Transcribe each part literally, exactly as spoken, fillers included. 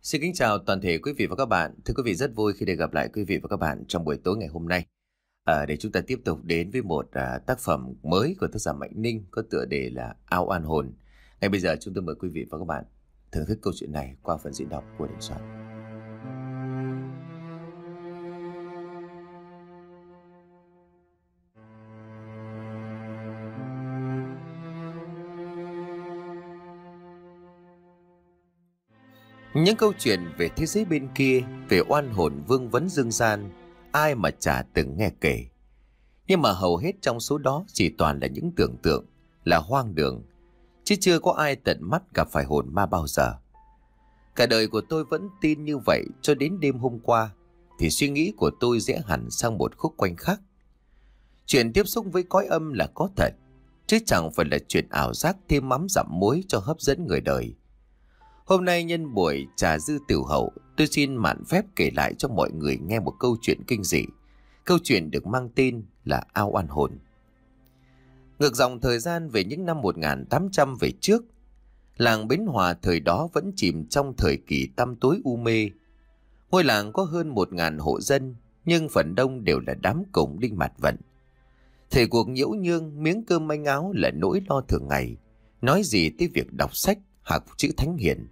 Xin kính chào toàn thể quý vị và các bạn. Thưa quý vị, rất vui khi được gặp lại quý vị và các bạn trong buổi tối ngày hôm nay. À, để chúng ta tiếp tục đến với một à, tác phẩm mới của tác giả Mạnh Ninh có tựa đề là Ao An Hồn. Ngay bây giờ chúng tôi mời quý vị và các bạn thưởng thức câu chuyện này qua phần diễn đọc của Đình Soạn. Những câu chuyện về thế giới bên kia, về oan hồn vương vấn dương gian, ai mà chả từng nghe kể. Nhưng mà hầu hết trong số đó chỉ toàn là những tưởng tượng, là hoang đường, chứ chưa có ai tận mắt gặp phải hồn ma bao giờ. Cả đời của tôi vẫn tin như vậy cho đến đêm hôm qua, thì suy nghĩ của tôi rẽ hẳn sang một khúc quanh khác. Chuyện tiếp xúc với cõi âm là có thật, chứ chẳng phải là chuyện ảo giác thêm mắm dặm muối cho hấp dẫn người đời. Hôm nay nhân buổi trà dư tiểu hậu, tôi xin mạn phép kể lại cho mọi người nghe một câu chuyện kinh dị. Câu chuyện được mang tên là Ao An Hồn. Ngược dòng thời gian về những năm một nghìn tám trăm về trước, làng Bến Hòa thời đó vẫn chìm trong thời kỳ tăm tối u mê. Ngôi làng có hơn một nghìn hộ dân, nhưng phần đông đều là đám cổng đinh mạt vận. Thời cuộc nhiễu nhương, miếng cơm manh áo là nỗi lo thường ngày. Nói gì tới việc đọc sách, học chữ thánh hiền.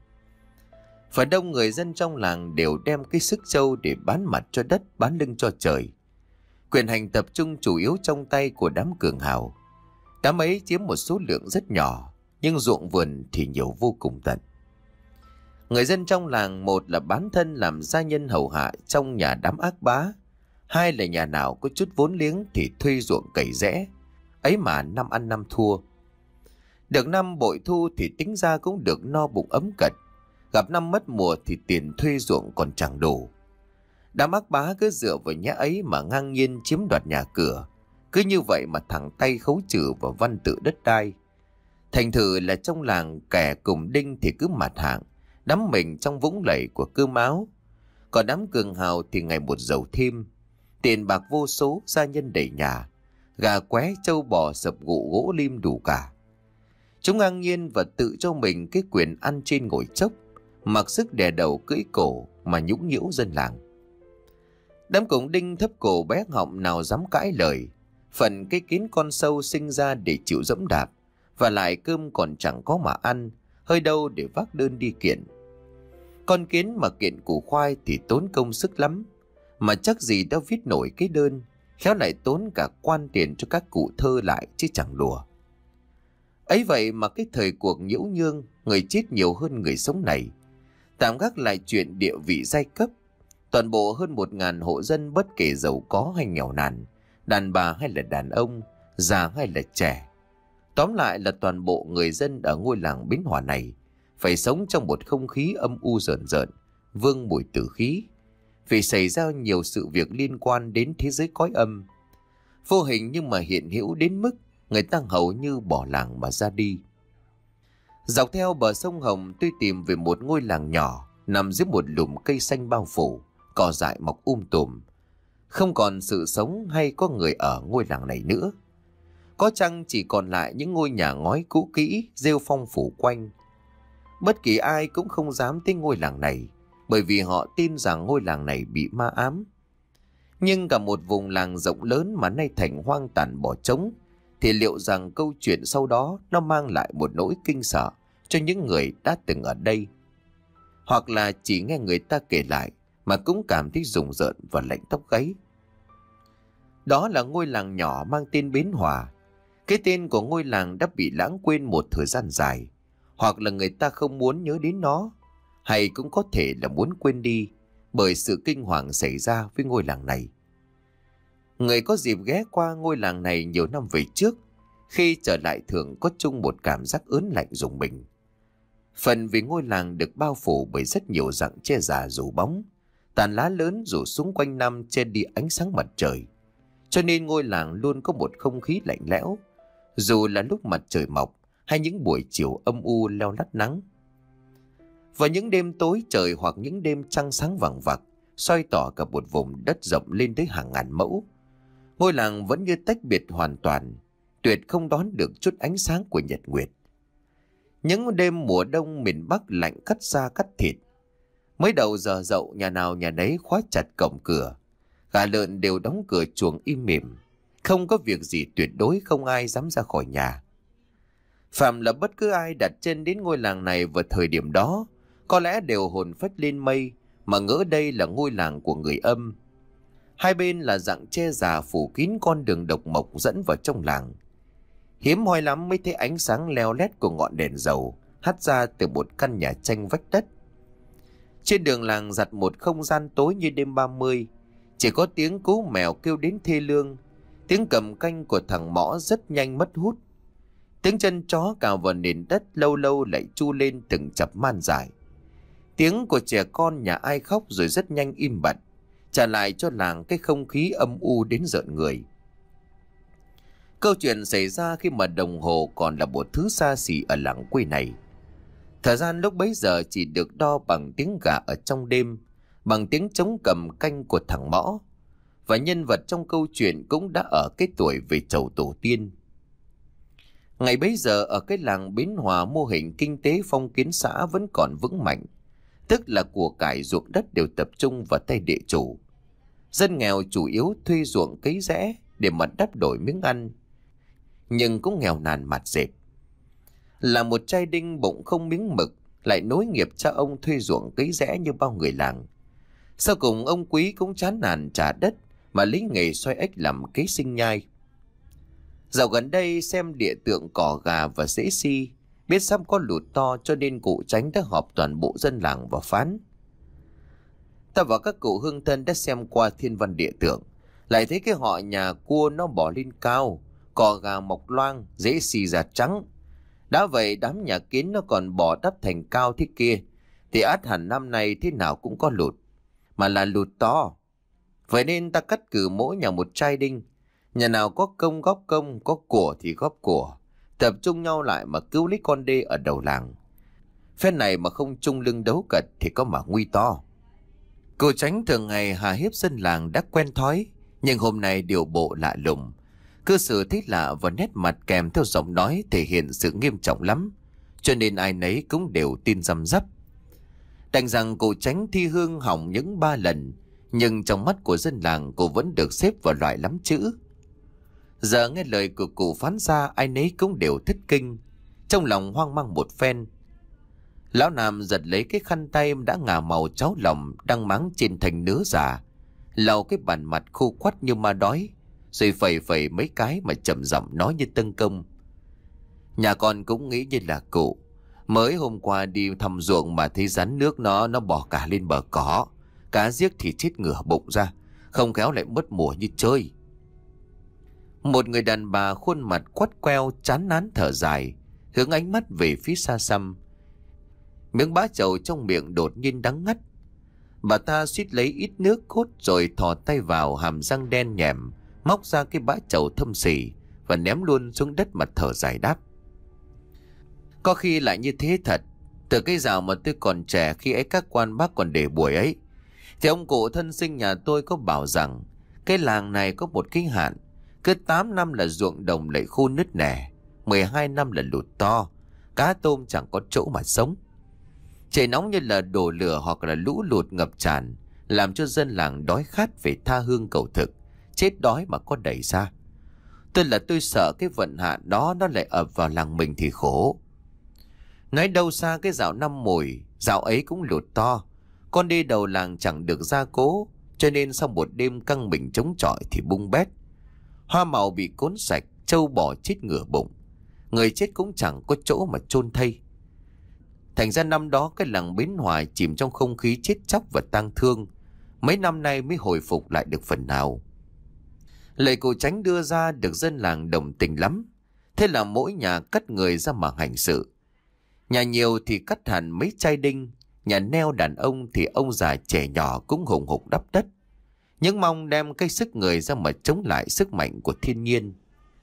Phần đông người dân trong làng đều đem cái sức trâu để bán mặt cho đất, bán lưng cho trời. Quyền hành tập trung chủ yếu trong tay của đám cường hào. Đám ấy chiếm một số lượng rất nhỏ, nhưng ruộng vườn thì nhiều vô cùng tận. Người dân trong làng, một là bán thân làm gia nhân hầu hạ trong nhà đám ác bá, hai là nhà nào có chút vốn liếng thì thuê ruộng cày rẽ, ấy mà năm ăn năm thua. Được năm bội thu thì tính ra cũng được no bụng ấm cật, gặp năm mất mùa thì tiền thuê ruộng còn chẳng đủ. Đám ác bá cứ dựa vào nhã ấy mà ngang nhiên chiếm đoạt nhà cửa, cứ như vậy mà thẳng tay khấu trừ vào văn tự đất đai. Thành thử là trong làng kẻ cùng đinh thì cứ mặt hạng, đắm mình trong vũng lầy của cơm áo. Còn đám cường hào thì ngày một giàu thêm, tiền bạc vô số, gia nhân đầy nhà, gà qué trâu bò sập gụ gỗ lim đủ cả. Chúng ngang nhiên và tự cho mình cái quyền ăn trên ngồi chốc, mặc sức đè đầu cưỡi cổ mà nhũng nhiễu dân làng. Đám cổng đinh thấp cổ bé họng nào dám cãi lời. Phần cái kiến con sâu sinh ra để chịu dẫm đạp, và lại cơm còn chẳng có mà ăn, hơi đâu để vác đơn đi kiện. Con kiến mà kiện củ khoai thì tốn công sức lắm, mà chắc gì đã viết nổi cái đơn, khéo lại tốn cả quan tiền cho các cụ thơ lại chứ chẳng đùa. Ấy vậy mà cái thời cuộc nhiễu nhương, người chết nhiều hơn người sống này. Tạm gác lại chuyện địa vị giai cấp, toàn bộ hơn một ngàn hộ dân bất kể giàu có hay nghèo nàn, đàn bà hay là đàn ông, già hay là trẻ. Tóm lại là toàn bộ người dân ở ngôi làng Bến Hòa này phải sống trong một không khí âm u rợn rợn, vương mùi tử khí, vì xảy ra nhiều sự việc liên quan đến thế giới cõi âm. Vô hình nhưng mà hiện hữu đến mức người ta hầu như bỏ làng mà ra đi. Dọc theo bờ sông Hồng, tôi tìm về một ngôi làng nhỏ nằm dưới một lùm cây xanh bao phủ, cỏ dại mọc um tùm. Không còn sự sống hay có người ở ngôi làng này nữa. Có chăng chỉ còn lại những ngôi nhà ngói cũ kỹ, rêu phong phủ quanh. Bất kỳ ai cũng không dám tới ngôi làng này, bởi vì họ tin rằng ngôi làng này bị ma ám. Nhưng cả một vùng làng rộng lớn mà nay thành hoang tàn bỏ trống, thì liệu rằng câu chuyện sau đó nó mang lại một nỗi kinh sợ cho những người đã từng ở đây, hoặc là chỉ nghe người ta kể lại mà cũng cảm thấy rùng rợn và lạnh tóc gáy. Đó là ngôi làng nhỏ mang tên Bến Hòa. Cái tên của ngôi làng đã bị lãng quên một thời gian dài, hoặc là người ta không muốn nhớ đến nó, hay cũng có thể là muốn quên đi bởi sự kinh hoàng xảy ra với ngôi làng này. Người có dịp ghé qua ngôi làng này nhiều năm về trước, khi trở lại thường có chung một cảm giác ớn lạnh rùng mình. Phần vì ngôi làng được bao phủ bởi rất nhiều rặng tre già rủ bóng, tàn lá lớn rủ xuống quanh năm che đi ánh sáng mặt trời, cho nên ngôi làng luôn có một không khí lạnh lẽo, dù là lúc mặt trời mọc hay những buổi chiều âm u leo lắt nắng. Vào những đêm tối trời hoặc những đêm trăng sáng vằng vặc, soi tỏ cả một vùng đất rộng lên tới hàng ngàn mẫu, ngôi làng vẫn như tách biệt hoàn toàn, tuyệt không đón được chút ánh sáng của nhật nguyệt. Những đêm mùa đông miền Bắc lạnh cắt da cắt thịt, Mới đầu giờ dậu, nhà nào nhà nấy khóa chặt cổng cửa. Gà lợn đều đóng cửa chuồng im mỉm. Không có việc gì, tuyệt đối không ai dám ra khỏi nhà. Phạm là bất cứ ai đặt chân đến ngôi làng này vào thời điểm đó, có lẽ đều hồn phách lên mây, mà ngỡ đây là ngôi làng của người âm. Hai bên là rặng tre già phủ kín con đường độc mộc dẫn vào trong làng. Hiếm hoi lắm mới thấy ánh sáng leo lét của ngọn đèn dầu hắt ra từ một căn nhà tranh vách đất. Trên đường làng giặt một không gian tối như đêm ba mươi, chỉ có tiếng cú mèo kêu đến thê lương, tiếng cầm canh của thằng Mõ rất nhanh mất hút, tiếng chân chó cào vào nền đất lâu lâu lại chu lên từng chập man dại. Tiếng của trẻ con nhà ai khóc rồi rất nhanh im bặt, trả lại cho làng cái không khí âm u đến rợn người. Câu chuyện xảy ra khi mà đồng hồ còn là một thứ xa xỉ ở làng quê này. Thời gian lúc bấy giờ chỉ được đo bằng tiếng gà ở trong đêm, bằng tiếng trống cầm canh của thằng Mõ. Và nhân vật trong câu chuyện cũng đã ở cái tuổi về chầu tổ tiên. Ngày bấy giờ ở cái làng Bến Hòa, mô hình kinh tế phong kiến xã vẫn còn vững mạnh, tức là của cải ruộng đất đều tập trung vào tay địa chủ. Dân nghèo chủ yếu thuê ruộng cấy rẽ để mà đắp đổi miếng ăn, nhưng cũng nghèo nàn mạt dệt. Là một trai đinh bụng không miếng mực, lại nối nghiệp cha ông thuê ruộng cấy rẽ như bao người làng. Sau cùng ông Quý cũng chán nản trả đất mà lấy nghề xoay ếch làm kế sinh nhai. Dạo gần đây xem địa tượng cỏ gà và dễ si, biết sắp có lụt to, cho nên cụ Chánh đã họp toàn bộ dân làng và phán: ta và các cụ hương thân đã xem qua thiên văn địa tượng, lại thấy cái họ nhà cua nó bỏ lên cao, cỏ gà mọc loang, dễ si da trắng. Đã vậy đám nhà Kiến nó còn bỏ đắp thành cao thế kia, thì ắt hẳn năm nay thế nào cũng có lụt, mà là lụt to. Vậy nên ta cắt cử mỗi nhà một trai đinh, nhà nào có công góp công, có của thì góp của, tập trung nhau lại mà cứu lấy con đê ở đầu làng. Phen này mà không chung lưng đấu cật thì có mà nguy to. Cô Chánh thường ngày hà hiếp dân làng đã quen thói, nhưng hôm nay điều bộ lạ lùng. Cư xử thích lạ và nét mặt kèm theo giọng nói thể hiện sự nghiêm trọng lắm, cho nên ai nấy cũng đều tin răm rắp. Đành rằng cô Chánh thi hương hỏng những ba lần, nhưng trong mắt của dân làng cô vẫn được xếp vào loại lắm chữ. Giờ nghe lời của cụ phán ra, ai nấy cũng đều thất kinh, trong lòng hoang mang một phen. Lão Nam giật lấy cái khăn tay đã ngả màu cháo lòng đang máng trên thành nứa già, lau cái bàn mặt khô quắt như ma đói, rồi phẩy phẩy mấy cái mà chậm giọng nói như tân công: nhà con cũng nghĩ như là cụ, mới hôm qua đi thăm ruộng mà thấy rắn nước nó nó bỏ cả lên bờ cỏ, cá giếc thì chết ngửa bụng ra, không khéo lại mất mùa như chơi. Một người đàn bà khuôn mặt quắt queo chán nán thở dài, hướng ánh mắt về phía xa xăm. Miếng bã chầu trong miệng đột nhiên đắng ngắt. Bà ta suýt lấy ít nước cốt rồi thò tay vào hàm răng đen nhèm, móc ra cái bã chầu thâm sỉ và ném luôn xuống đất mà thở dài đáp: có khi lại như thế thật. Từ cái dạo mà tôi còn trẻ, khi ấy các quan bác còn để buổi ấy, thì ông cụ thân sinh nhà tôi có bảo rằng cái làng này có một cái hạn, cứ tám năm là ruộng đồng lại khô nứt nẻ, mười hai năm là lụt to, cá tôm chẳng có chỗ mà sống. Trời nóng như là đổ lửa hoặc là lũ lụt ngập tràn, làm cho dân làng đói khát về tha hương cầu thực, chết đói mà có đẩy ra. Tôi là tôi sợ cái vận hạn đó nó lại ập vào làng mình thì khổ. Nói đâu xa cái dạo năm mùi, dạo ấy cũng lụt to, con đê đầu làng chẳng được gia cố, cho nên sau một đêm căng mình chống chọi thì bung bét. Hoa màu bị cuốn sạch, trâu bò chết ngửa bụng, người chết cũng chẳng có chỗ mà chôn thây. Thành ra năm đó cái làng Bến Hòa chìm trong không khí chết chóc và tang thương, mấy năm nay mới hồi phục lại được phần nào. Lời cô Chánh đưa ra được dân làng đồng tình lắm, thế là mỗi nhà cắt người ra mà hành sự. Nhà nhiều thì cắt hẳn mấy chai đinh, nhà neo đàn ông thì ông già trẻ nhỏ cũng hùng hục đắp đất, những mong đem cái sức người ra mà chống lại sức mạnh của thiên nhiên.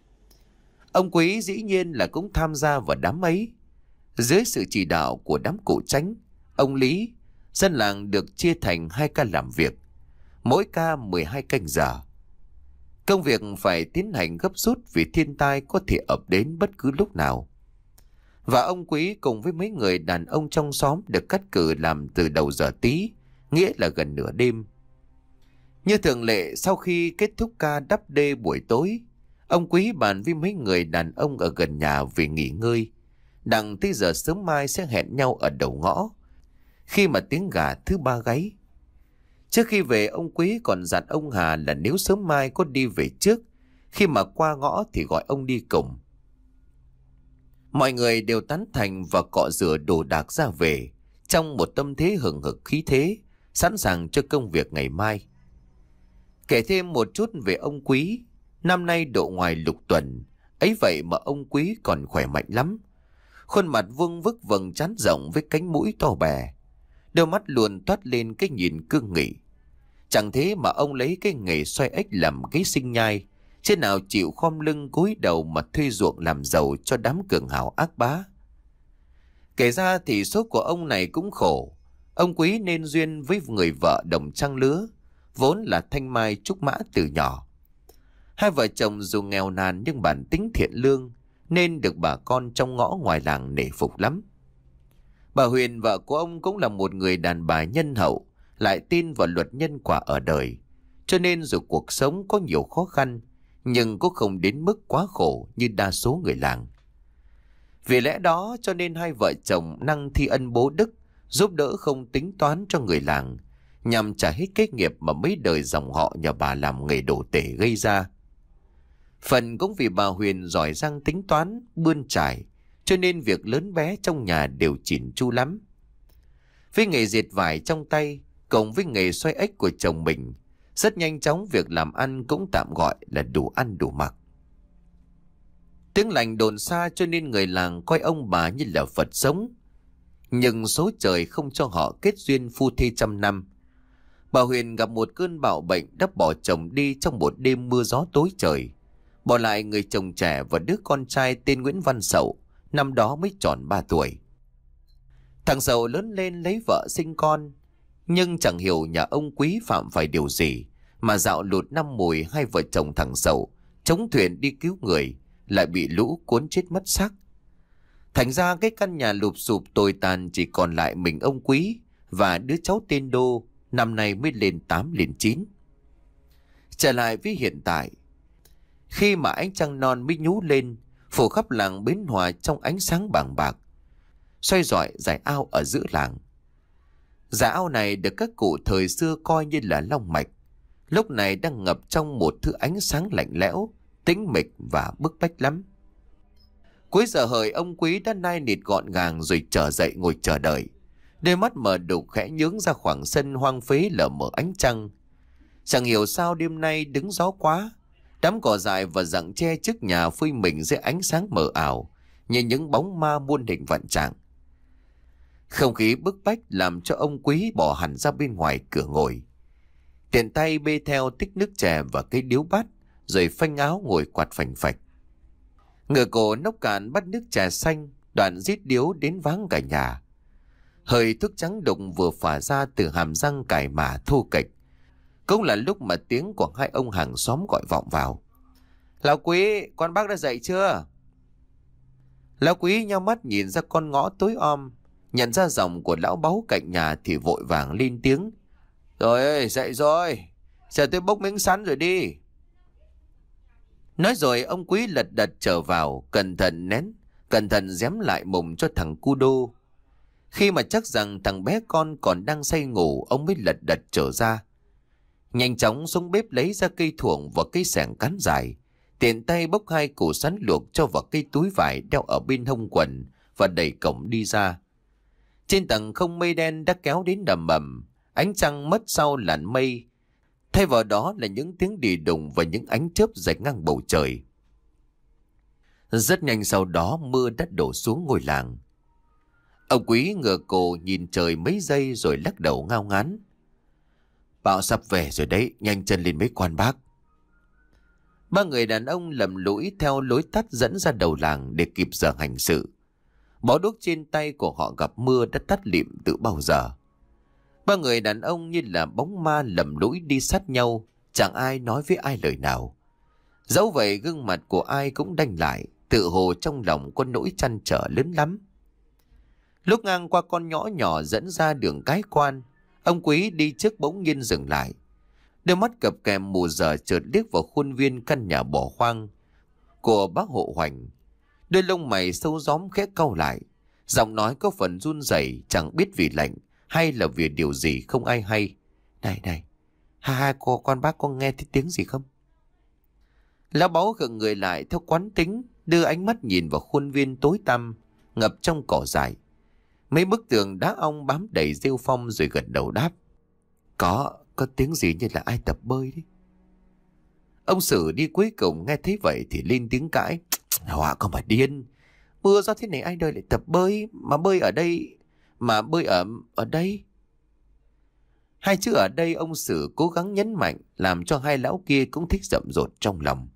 Ông Quý dĩ nhiên là cũng tham gia vào đám ấy. Dưới sự chỉ đạo của đám cụ Chánh, ông Lý, dân làng được chia thành hai ca làm việc, mỗi ca mười hai canh giờ. Công việc phải tiến hành gấp rút vì thiên tai có thể ập đến bất cứ lúc nào. Và ông Quý cùng với mấy người đàn ông trong xóm được cắt cử làm từ đầu giờ tí, nghĩa là gần nửa đêm. Như thường lệ, sau khi kết thúc ca đắp đê buổi tối, ông Quý bàn với mấy người đàn ông ở gần nhà về nghỉ ngơi. Đặng tới giờ sớm mai sẽ hẹn nhau ở đầu ngõ, khi mà tiếng gà thứ ba gáy. Trước khi về, ông Quý còn dặn ông Hà là nếu sớm mai có đi về trước, khi mà qua ngõ thì gọi ông đi cùng. Mọi người đều tán thành và cọ rửa đồ đạc ra về, trong một tâm thế hừng hực khí thế, sẵn sàng cho công việc ngày mai. Kể thêm một chút về ông Quý, năm nay độ ngoài lục tuần, ấy vậy mà ông Quý còn khỏe mạnh lắm. Khuôn mặt vuông vức vầng trán rộng với cánh mũi to bè, đôi mắt luôn toát lên cái nhìn cương nghị. Chẳng thế mà ông lấy cái nghề xoay ếch làm cái sinh nhai, chứ nào chịu khom lưng cúi đầu mà thuê ruộng làm giàu cho đám cường hào ác bá. Kể ra thì số của ông này cũng khổ. Ông Quý nên duyên với người vợ đồng trang lứa, vốn là thanh mai trúc mã từ nhỏ. Hai vợ chồng dù nghèo nàn nhưng bản tính thiện lương, nên được bà con trong ngõ ngoài làng nể phục lắm. Bà Huyền, vợ của ông, cũng là một người đàn bà nhân hậu, lại tin vào luật nhân quả ở đời. Cho nên dù cuộc sống có nhiều khó khăn, nhưng cũng không đến mức quá khổ như đa số người làng. Vì lẽ đó cho nên hai vợ chồng năng thi ân bố đức, giúp đỡ không tính toán cho người làng, nhằm trả hết cái nghiệp mà mấy đời dòng họ nhà bà làm nghề đổ tể gây ra. Phần cũng vì bà Huyền giỏi giang tính toán, bươn trải, cho nên việc lớn bé trong nhà đều chỉn chu lắm. Với nghề dệt vải trong tay, cộng với nghề xoay ếch của chồng mình, rất nhanh chóng việc làm ăn cũng tạm gọi là đủ ăn đủ mặc. Tiếng lành đồn xa cho nên người làng coi ông bà như là Phật sống. Nhưng số trời không cho họ kết duyên phu thê trăm năm. Bà Huyền gặp một cơn bạo bệnh đã bỏ chồng đi trong một đêm mưa gió tối trời, bỏ lại người chồng trẻ và đứa con trai tên Nguyễn Văn Sậu, năm đó mới tròn ba tuổi. Thằng Sậu lớn lên lấy vợ sinh con, nhưng chẳng hiểu nhà ông Quý phạm phải điều gì mà dạo lụt năm mùi hai vợ chồng thằng Sậu chống thuyền đi cứu người, lại bị lũ cuốn chết mất xác. Thành ra cái căn nhà lụp xụp tồi tàn chỉ còn lại mình ông Quý và đứa cháu tên Đô, năm nay mới lên tám lên chín. Trở lại với hiện tại, khi mà ánh trăng non mới nhú lên, phủ khắp làng Bến Hòa trong ánh sáng bàng bạc, xoay rọi dải ao ở giữa làng. Dải ao này được các cụ thời xưa coi như là long mạch, lúc này đang ngập trong một thứ ánh sáng lạnh lẽo, tĩnh mịch và bức bách lắm. Cuối giờ hợi, ông Quý đã nai nịt gọn gàng rồi trở dậy ngồi chờ đợi. Đôi mắt mở đục khẽ nhướng ra khoảng sân hoang phế lờ mờ ánh trăng. Chẳng hiểu sao đêm nay đứng gió quá, đám cỏ dại và rặng tre trước nhà phơi mình dưới ánh sáng mờ ảo như những bóng ma muôn hình vạn trạng. Không khí bức bách làm cho ông Quý bỏ hẳn ra bên ngoài cửa ngồi, tiện tay bê theo tích nước chè và cái điếu bát, rồi phanh áo ngồi quạt phành phạch. Ngửa cổ nốc cạn bát nước trà xanh, đoạn rít điếu đến váng cả nhà. Hơi thuốc trắng đục vừa phả ra từ hàm răng cải mả thô kệch, cũng là lúc mà tiếng của hai ông hàng xóm gọi vọng vào. Lão Quý, con bác đã dậy chưa? Lão Quý nhao mắt nhìn ra con ngõ tối om, nhận ra giọng của lão báu cạnh nhà thì vội vàng lên tiếng. Rồi ơi, dậy rồi, giờ tôi bốc miếng sắn rồi đi. Nói rồi ông Quý lật đật trở vào, cẩn thận nén, cẩn thận dém lại mùng cho thằng cu Đô. Khi mà chắc rằng thằng bé con còn đang say ngủ, ông mới lật đật trở ra. Nhanh chóng xuống bếp lấy ra cây thuổng và cây xẻng cán dài, tiện tay bốc hai củ sắn luộc cho vào cây túi vải đeo ở bên hông quần và đẩy cổng đi ra. Trên tầng không mây đen đã kéo đến đầm ầm, ánh trăng mất sau làn mây, thay vào đó là những tiếng đì đùng và những ánh chớp rạch ngang bầu trời. Rất nhanh sau đó mưa đã đổ xuống ngôi làng. Ông Quý ngửa cổ nhìn trời mấy giây rồi lắc đầu ngao ngán. Bão sắp về rồi đấy, nhanh chân lên mấy quan bác. Ba người đàn ông lầm lũi theo lối tắt dẫn ra đầu làng để kịp giờ hành sự. Bó đuốc trên tay của họ gặp mưa đã tắt lịm từ bao giờ. Ba người đàn ông như là bóng ma lầm lũi đi sát nhau, chẳng ai nói với ai lời nào. Dẫu vậy gương mặt của ai cũng đanh lại, tự hồ trong lòng có nỗi trăn trở lớn lắm. Lúc ngang qua con ngõ nhỏ dẫn ra đường cái quan, ông Quý đi trước bỗng nhiên dừng lại. Đôi mắt cặp kèm mù giờ chợt liếc vào khuôn viên căn nhà bỏ hoang của bác Hộ Hoành. Đôi lông mày sâu gióm khẽ cau lại, giọng nói có phần run rẩy, chẳng biết vì lạnh hay là vì điều gì không ai hay. Này này, hai hai cô con bác có nghe thấy tiếng gì không? Lão Báu khựng người lại theo quán tính, đưa ánh mắt nhìn vào khuôn viên tối tăm ngập trong cỏ dại. Mấy bức tường đá ong bám đầy rêu phong, rồi gật đầu đáp. Có, có tiếng gì như là ai tập bơi đấy. Ông Sử đi cuối cùng nghe thấy vậy thì lên tiếng cãi. Họa con mà điên, mưa gió thế này ai đời lại tập bơi, mà bơi ở đây, mà bơi ở ở đây. Hai chữ ở đây ông Sử cố gắng nhấn mạnh, làm cho hai lão kia cũng thích rậm rột trong lòng.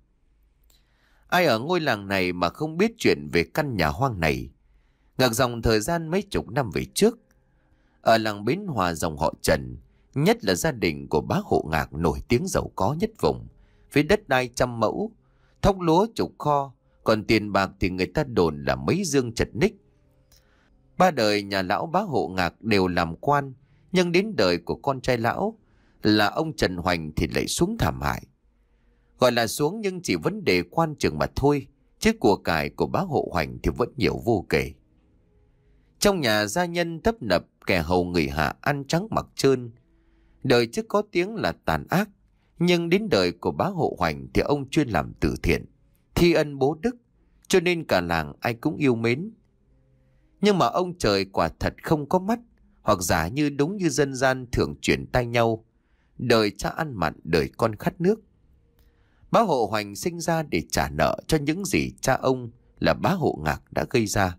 Ai ở ngôi làng này mà không biết chuyện về căn nhà hoang này. Ngược dòng thời gian mấy chục năm về trước, ở làng Bến Hòa dòng họ Trần, nhất là gia đình của bá Hộ Ngạc nổi tiếng giàu có nhất vùng, với đất đai trăm mẫu, thóc lúa chục kho, còn tiền bạc thì người ta đồn là mấy dương chật ních. Ba đời nhà lão bá Hộ Ngạc đều làm quan, nhưng đến đời của con trai lão là ông Trần Hoành thì lại xuống thảm hại. Gọi là xuống nhưng chỉ vấn đề quan trường mà thôi, chứ của cải của bá Hộ Hoành thì vẫn nhiều vô kể. Trong nhà gia nhân tấp nập, kẻ hầu người hạ ăn trắng mặc trơn. Đời trước có tiếng là tàn ác, nhưng đến đời của bá Hộ Hoành thì ông chuyên làm từ thiện, thi ân bố đức, cho nên cả làng ai cũng yêu mến. Nhưng mà ông trời quả thật không có mắt, hoặc giả như đúng như dân gian thường chuyển tay nhau, đời cha ăn mặn, đời con khát nước. Bá Hộ Hoành sinh ra để trả nợ cho những gì cha ông là bá Hộ Ngạc đã gây ra.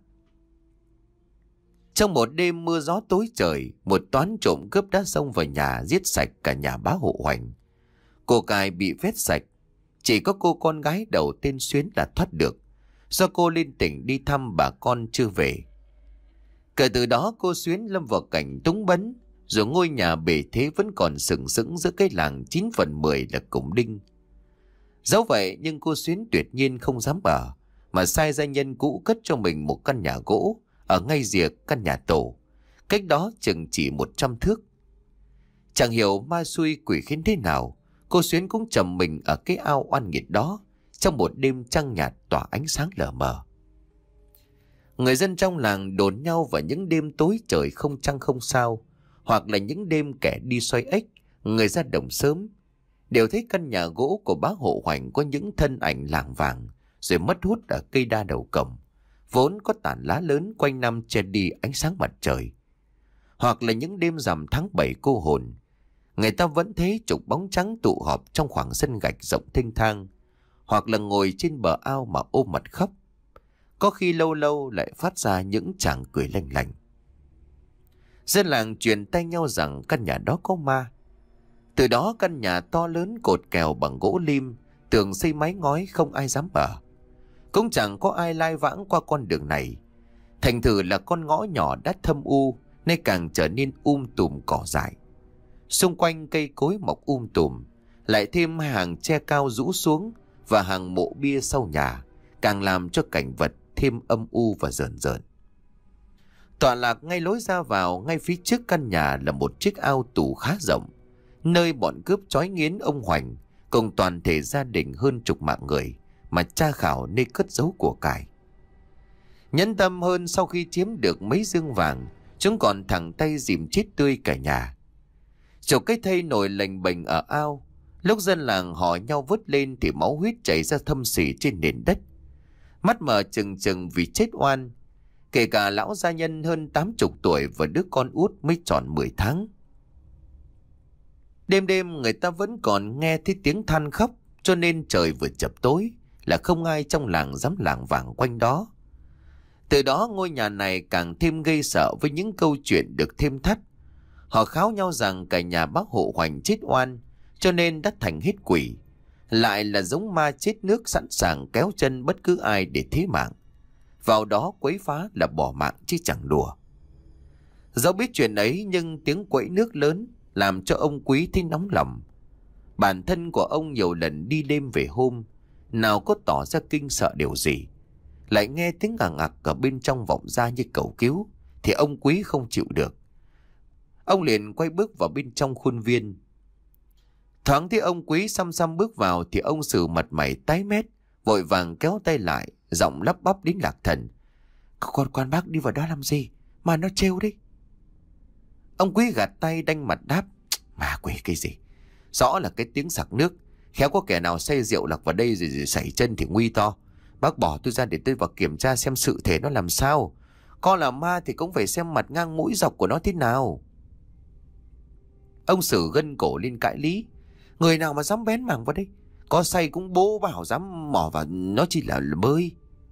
Trong một đêm mưa gió tối trời, một toán trộm cướp đã xông vào nhà, giết sạch cả nhà bá Hộ Hoành. Của cải bị vét sạch, chỉ có cô con gái đầu tên Xuyến là thoát được, do cô lên tỉnh đi thăm bà con chưa về. Kể từ đó cô Xuyến lâm vào cảnh túng bấn, rồi ngôi nhà bề thế vẫn còn sừng sững giữa cái làng chín phần mười là Cổng Đinh. Dẫu vậy nhưng cô Xuyến tuyệt nhiên không dám ở, mà sai gia nhân cũ cất cho mình một căn nhà gỗ ở ngay rìa căn nhà tổ, cách đó chừng chỉ một trăm thước. Chẳng hiểu ma xui quỷ khiến thế nào, cô Xuyến cũng trầm mình ở cái ao oan nghiệt đó trong một đêm trăng nhạt tỏa ánh sáng lờ mờ. Người dân trong làng đồn nhau vào những đêm tối trời không trăng không sao, hoặc là những đêm kẻ đi xoay ếch, người ra đồng sớm, đều thấy căn nhà gỗ của bá Hộ Hoành có những thân ảnh làng vàng, rồi mất hút ở cây đa đầu cổng, vốn có tàn lá lớn quanh năm che đi ánh sáng mặt trời. Hoặc là những đêm rằm tháng bảy cô hồn, người ta vẫn thấy chục bóng trắng tụ họp trong khoảng sân gạch rộng thênh thang, hoặc là ngồi trên bờ ao mà ôm mặt khóc. Có khi lâu lâu lại phát ra những tràng cười lanh lành. Dân làng truyền tay nhau rằng căn nhà đó có ma. Từ đó căn nhà to lớn cột kèo bằng gỗ lim, tường xây mái ngói, không ai dám ở. Cũng chẳng có ai lai vãng qua con đường này. Thành thử là con ngõ nhỏ đã thâm u, nay càng trở nên um tùm cỏ dại. Xung quanh cây cối mọc um tùm, lại thêm hai hàng tre cao rũ xuống và hàng mộ bia sau nhà, càng làm cho cảnh vật thêm âm u và rợn rợn. Tọa lạc ngay lối ra vào, ngay phía trước căn nhà là một chiếc ao tù khá rộng, nơi bọn cướp trói nghiến ông Hoành cùng toàn thể gia đình hơn chục mạng người mà tra khảo nơi cất giấu của cải. Nhẫn tâm hơn, sau khi chiếm được mấy dương vàng, chúng còn thẳng tay dìm chết tươi cả nhà. Chục cái thây nổi lềnh bềnh ở ao, lúc dân làng hò nhau vớt lên thì máu huyết chảy ra thâm sỉ trên nền đất. Mắt mở trừng trừng vì chết oan, kể cả lão gia nhân hơn tám chục tuổi và đứa con út mới tròn mười tháng. Đêm đêm người ta vẫn còn nghe thấy tiếng than khóc, cho nên trời vừa chập tối là không ai trong làng dám lảng vảng quanh đó. Từ đó ngôi nhà này càng thêm gây sợ với những câu chuyện được thêm thắt. Họ kháo nhau rằng cả nhà bác Hộ Hoành chết oan, cho nên đã thành hết quỷ, lại là giống ma chết nước sẵn sàng kéo chân bất cứ ai để thế mạng. Vào đó quấy phá là bỏ mạng chứ chẳng đùa. Dẫu biết chuyện ấy nhưng tiếng quẫy nước lớn làm cho ông Quý thấy nóng lòng. Bản thân của ông nhiều lần đi đêm về hôm, nào có tỏ ra kinh sợ điều gì. lại nghe tiếng ằng ặc ở bên trong vọng ra như cầu cứu, thì ông Quý không chịu được. Ông liền quay bước vào bên trong khuôn viên. Thoáng thấy ông Quý xăm xăm bước vào thì ông Sử mặt mày tái mét, vội vàng kéo tay lại, giọng lắp bắp đến lạc thần. Con quan bác đi vào đó làm gì mà nó trêu đấy? Ông Quý gạt tay đanh mặt đáp. Mà quỷ cái gì? Rõ là cái tiếng sặc nước. Khéo có kẻ nào say rượu lặc vào đây rồi, rồi sảy chân thì nguy to. Bác bỏ tôi ra để tôi vào kiểm tra xem sự thể nó làm sao. Con là ma thì cũng phải xem mặt ngang mũi dọc của nó thế nào. Ông Sử gân cổ lên cãi lý. Người nào mà dám bén mảng vào đây? Có say cũng bố bảo dám mò vào, nó chỉ là bơi.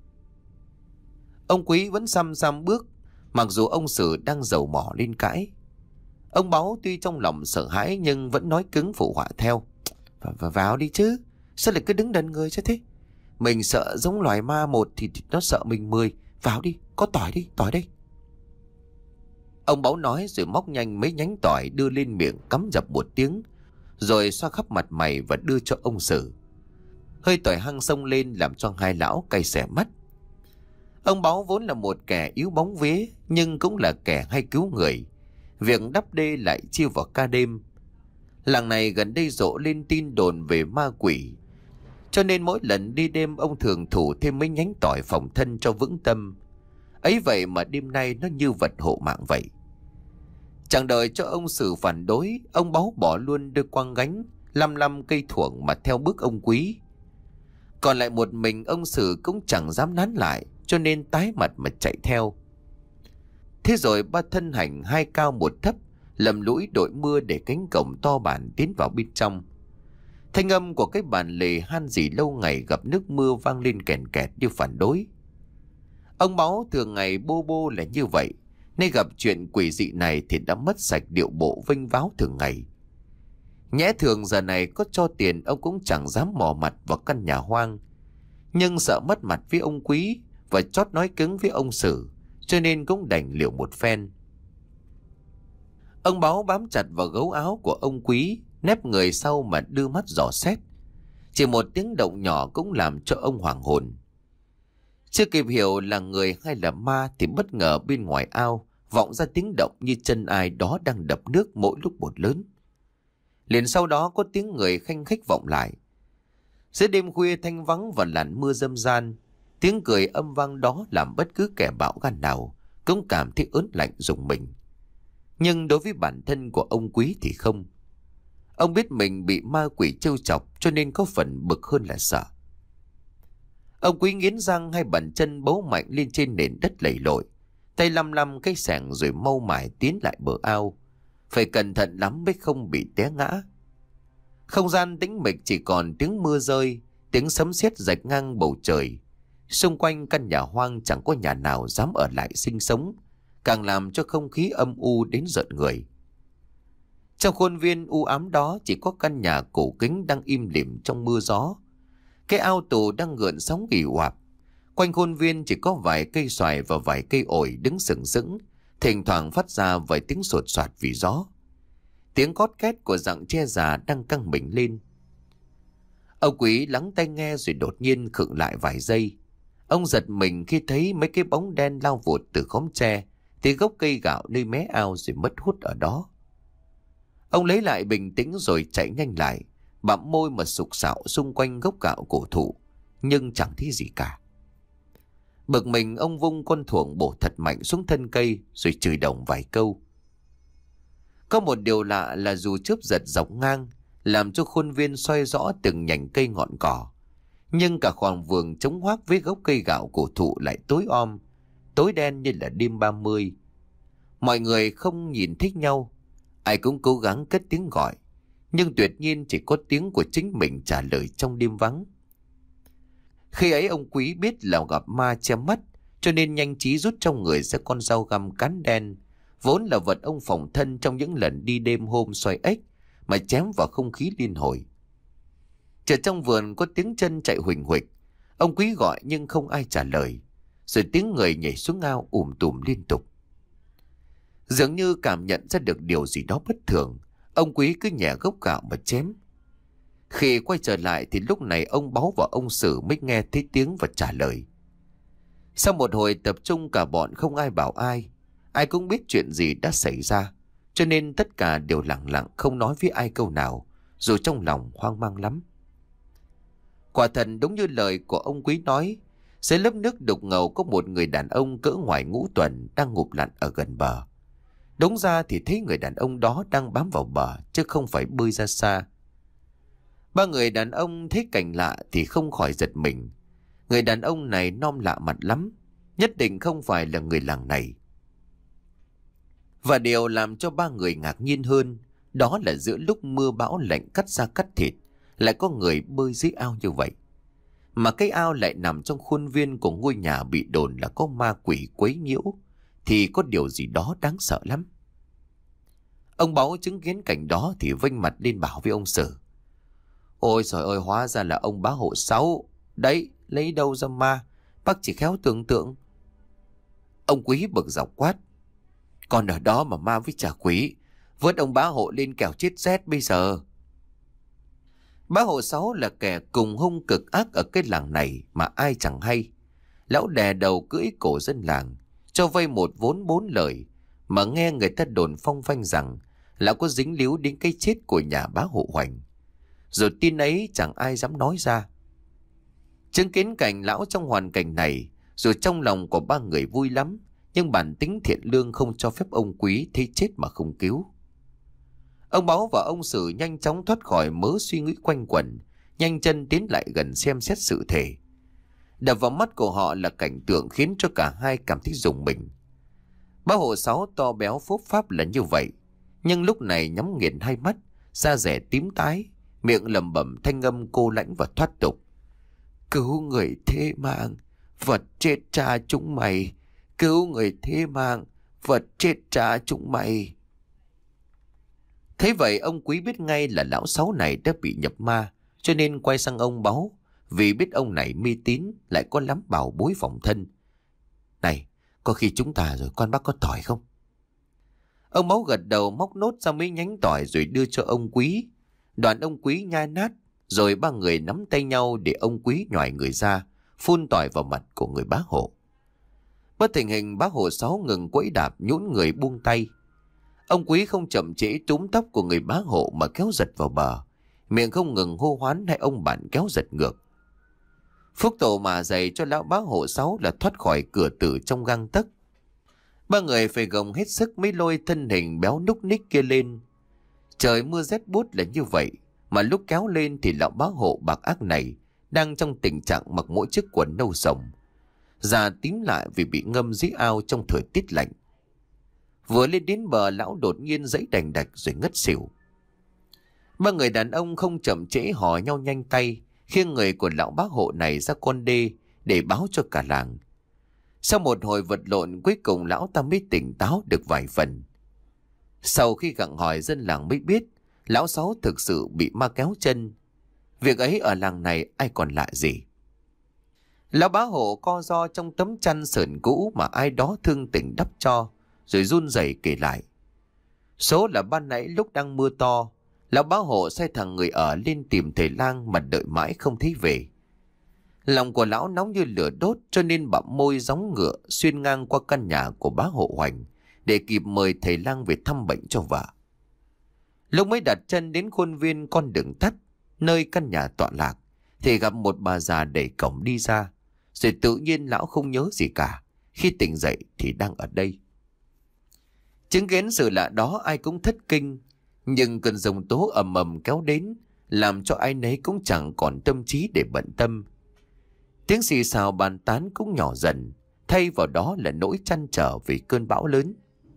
Ông Quý vẫn xăm xăm bước, mặc dù ông Sử đang dầu mỏ lên cãi. Ông Báu tuy trong lòng sợ hãi nhưng vẫn nói cứng phụ họa theo. Và, và vào đi chứ, sao lại cứ đứng đần người chứ thế? Mình sợ giống loài ma một thì, thì nó sợ mình mười. Vào đi, có tỏi đi, tỏi đây. Ông Báu nói rồi móc nhanh mấy nhánh tỏi đưa lên miệng cắm dập một tiếng, rồi xoa khắp mặt mày và đưa cho ông Sử. Hơi tỏi hăng xông lên làm cho hai lão cay xẻ mắt. Ông Báu vốn là một kẻ yếu bóng vía, nhưng cũng là kẻ hay cứu người. Việc đắp đê lại chiêu vào ca đêm. Làng này gần đây rộ lên tin đồn về ma quỷ, cho nên mỗi lần đi đêm ông thường thủ thêm mấy nhánh tỏi phòng thân cho vững tâm. Ấy vậy mà đêm nay nó như vật hộ mạng vậy. Chẳng đợi cho ông Sử phản đối, ông Báu bỏ luôn đôi quang gánh, lăm lăm cây thuổng mà theo bước ông Quý. Còn lại một mình ông Sử cũng chẳng dám nán lại, cho nên tái mặt mà chạy theo. Thế rồi ba thân hành hai cao một thấp, lầm lũi đội mưa để cánh cổng to bản tiến vào bên trong. Thanh âm của cái bàn lề han dỉ lâu ngày gặp nước mưa vang lên kèn kẹt như phản đối. Ông Báu thường ngày bô bô là như vậy, nên gặp chuyện quỷ dị này thì đã mất sạch điệu bộ vênh váo thường ngày. Nhẽ thường giờ này có cho tiền ông cũng chẳng dám mò mặt vào căn nhà hoang, nhưng sợ mất mặt với ông Quý và chót nói cứng với ông Sử, cho nên cũng đành liều một phen. Ông Báu bám chặt vào gấu áo của ông Quý, nép người sau mà đưa mắt dò xét. Chỉ một tiếng động nhỏ cũng làm cho ông hoảng hồn. Chưa kịp hiểu là người hay là ma thì bất ngờ bên ngoài ao vọng ra tiếng động như chân ai đó đang đập nước mỗi lúc một lớn. Liền sau đó có tiếng người khanh khách vọng lại. Giữa đêm khuya thanh vắng và làn mưa râm ran, tiếng cười âm vang đó làm bất cứ kẻ bạo gan nào cũng cảm thấy ớn lạnh rùng mình. Nhưng đối với bản thân của ông Quý thì không. Ông biết mình bị ma quỷ trêu chọc cho nên có phần bực hơn là sợ. Ông Quý nghiến răng, hai bàn chân bấu mạnh lên trên nền đất lầy lội, tay lăm lăm cái xẻng rồi mau mải tiến lại bờ ao. Phải cẩn thận lắm mới không bị té ngã. Không gian tĩnh mịch chỉ còn tiếng mưa rơi, tiếng sấm sét rạch ngang bầu trời. Xung quanh căn nhà hoang chẳng có nhà nào dám ở lại sinh sống, càng làm cho không khí âm u đến rợn người. Trong khuôn viên u ám đó chỉ có căn nhà cổ kính đang im lìm trong mưa gió. Cái ao tù đang gợn sóng ì oạp. Quanh khuôn viên chỉ có vài cây xoài và vài cây ổi đứng sừng sững, thỉnh thoảng phát ra vài tiếng sột soạt vì gió. Tiếng cót két của dặng tre già đang căng mình lên. Ông Quý lắng tai nghe rồi đột nhiên khựng lại vài giây. Ông giật mình khi thấy mấy cái bóng đen lao vụt từ khóm tre, từ gốc cây gạo nơi mé ao rồi mất hút ở đó. Ông lấy lại bình tĩnh rồi chạy nhanh lại, bặm môi mà sục sạo xung quanh gốc gạo cổ thụ, nhưng chẳng thấy gì cả. Bực mình ông vung con thuồng bổ thật mạnh xuống thân cây rồi chửi đồng vài câu. Có một điều lạ là dù chớp giật dọc ngang làm cho khuôn viên soi rõ từng nhành cây ngọn cỏ, nhưng cả khoảng vườn trống hoác với gốc cây gạo cổ thụ lại tối om, tối đen như là đêm ba mươi. Mọi người không nhìn thích nhau, ai cũng cố gắng cất tiếng gọi, nhưng tuyệt nhiên chỉ có tiếng của chính mình trả lời trong đêm vắng. Khi ấy ông Quý biết là gặp ma che mắt, cho nên nhanh trí rút trong người ra con dao găm cán đen, vốn là vật ông phòng thân trong những lần đi đêm hôm xoay ếch, mà chém vào không khí liên hồi. Chợt trong vườn có tiếng chân chạy huỳnh huỳnh, ông Quý gọi nhưng không ai trả lời, rồi tiếng người nhảy xuống ao ùm tùm liên tục. Dường như cảm nhận ra được điều gì đó bất thường, ông Quý cứ nhẹ gốc gạo mà chém. Khi quay trở lại thì lúc này ông Báu và ông Sử mới nghe thấy tiếng và trả lời. Sau một hồi tập trung cả bọn không ai bảo ai, ai cũng biết chuyện gì đã xảy ra, cho nên tất cả đều lặng lặng không nói với ai câu nào, dù trong lòng hoang mang lắm. Quả thật đúng như lời của ông Quý nói, dưới lớp nước đục ngầu có một người đàn ông cỡ ngoài ngũ tuần đang ngụp lặn ở gần bờ. Đúng ra thì thấy người đàn ông đó đang bám vào bờ chứ không phải bơi ra xa. Ba người đàn ông thấy cảnh lạ thì không khỏi giật mình. Người đàn ông này nom lạ mặt lắm, nhất định không phải là người làng này. Và điều làm cho ba người ngạc nhiên hơn, đó là giữa lúc mưa bão lạnh cắt da cắt thịt, lại có người bơi dưới ao như vậy. Mà cái ao lại nằm trong khuôn viên của ngôi nhà bị đồn là có ma quỷ quấy nhiễu, thì có điều gì đó đáng sợ lắm. Ông Báu chứng kiến cảnh đó thì vênh mặt lên bảo với ông Sử: Ôi trời ơi, hóa ra là ông bá hộ Sáu. Đấy, lấy đâu ra ma, bác chỉ khéo tưởng tượng. Ông Quý bực dọc quát: Còn ở đó mà ma với chả quỷ, vớt ông bá hộ lên kẻo chết rét bây giờ. Bá hộ Sáu là kẻ cùng hung cực ác ở cái làng này mà ai chẳng hay. Lão đè đầu cưỡi cổ dân làng, cho vay một vốn bốn lời, mà nghe người ta đồn phong phanh rằng lão có dính líu đến cái chết của nhà bá hộ Hoành. Rồi tin ấy chẳng ai dám nói ra. Chứng kiến cảnh lão trong hoàn cảnh này, dù trong lòng của ba người vui lắm, nhưng bản tính thiện lương không cho phép ông Quý thấy chết mà không cứu. Ông Báu và ông Sử nhanh chóng thoát khỏi mớ suy nghĩ quanh quẩn, nhanh chân tiến lại gần xem xét sự thể. Đập vào mắt của họ là cảnh tượng khiến cho cả hai cảm thấy rùng mình. Bá hộ Sáu to béo phốp pháp là như vậy, nhưng lúc này nhắm nghiền hai mắt, da rẻ tím tái, miệng lẩm bẩm thanh âm cô lãnh và thoát tục: Cứu người thế mạng, vật chết cha chúng mày. Cứu người thế mạng, vật chết cha chúng mày. Thế vậy ông Quý biết ngay là lão Sáu này đã bị nhập ma, cho nên quay sang ông Báu, vì biết ông này mê tín, lại có lắm bảo bối phòng thân. Này, có khi chúng ta rồi, con bác có tỏi không? Ông Báu gật đầu, móc nốt ra mấy nhánh tỏi rồi đưa cho ông Quý. Đoạn ông Quý nhai nát, rồi ba người nắm tay nhau để ông Quý nhoài người ra, phun tỏi vào mặt của người bá hộ. Bất tình hình, bá hộ Sáu ngừng quẫy đạp, nhũn người buông tay. Ông Quý không chậm trễ túm tóc của người bá hộ mà kéo giật vào bờ, miệng không ngừng hô hoánให้ông bạn kéo giật ngược. Phúc tổ mà dày cho lão bá hộ Sáu là thoát khỏi cửa tử trong gang tấc. Ba người phải gồng hết sức mới lôi thân hình béo núc ních kia lên. Trời mưa rét buốt là như vậy, mà lúc kéo lên thì lão bá hộ bạc ác này đang trong tình trạng mặc mỗi chiếc quần nâu sồng, da tím lại vì bị ngâm dưới ao trong thời tiết lạnh. Vừa lên đến bờ, lão đột nhiên giãy đành đạch rồi ngất xỉu. Ba người đàn ông không chậm trễ hò nhau nhanh tay khiêng người của lão bá hộ này ra con đê để báo cho cả làng. Sau một hồi vật lộn, cuối cùng lão ta mới tỉnh táo được vài phần. Sau khi gặng hỏi, dân làng mới biết lão Sáu thực sự bị ma kéo chân. Việc ấy ở làng này ai còn lạ gì. Lão bá hộ co ro trong tấm chăn sờn cũ mà ai đó thương tình đắp cho, rồi run rẩy kể lại. Số là ban nãy lúc đang mưa to, lão bá hộ sai thằng người ở lên tìm thầy lang mà đợi mãi không thấy về. Lòng của lão nóng như lửa đốt, cho nên bặm môi gióng ngựa xuyên ngang qua căn nhà của bá hộ Hoành để kịp mời thầy lang về thăm bệnh cho vợ. Lúc mới đặt chân đến khuôn viên con đường tắt, nơi căn nhà tọa lạc, thì gặp một bà già đẩy cổng đi ra. Rồi tự nhiên lão không nhớ gì cả, khi tỉnh dậy thì đang ở đây. Chứng kiến sự lạ đó ai cũng thất kinh, nhưng cơn giông tố ầm ầm kéo đến, làm cho ai nấy cũng chẳng còn tâm trí để bận tâm. Tiếng xì xào bàn tán cũng nhỏ dần, thay vào đó là nỗi trăn trở vì cơn bão lớn.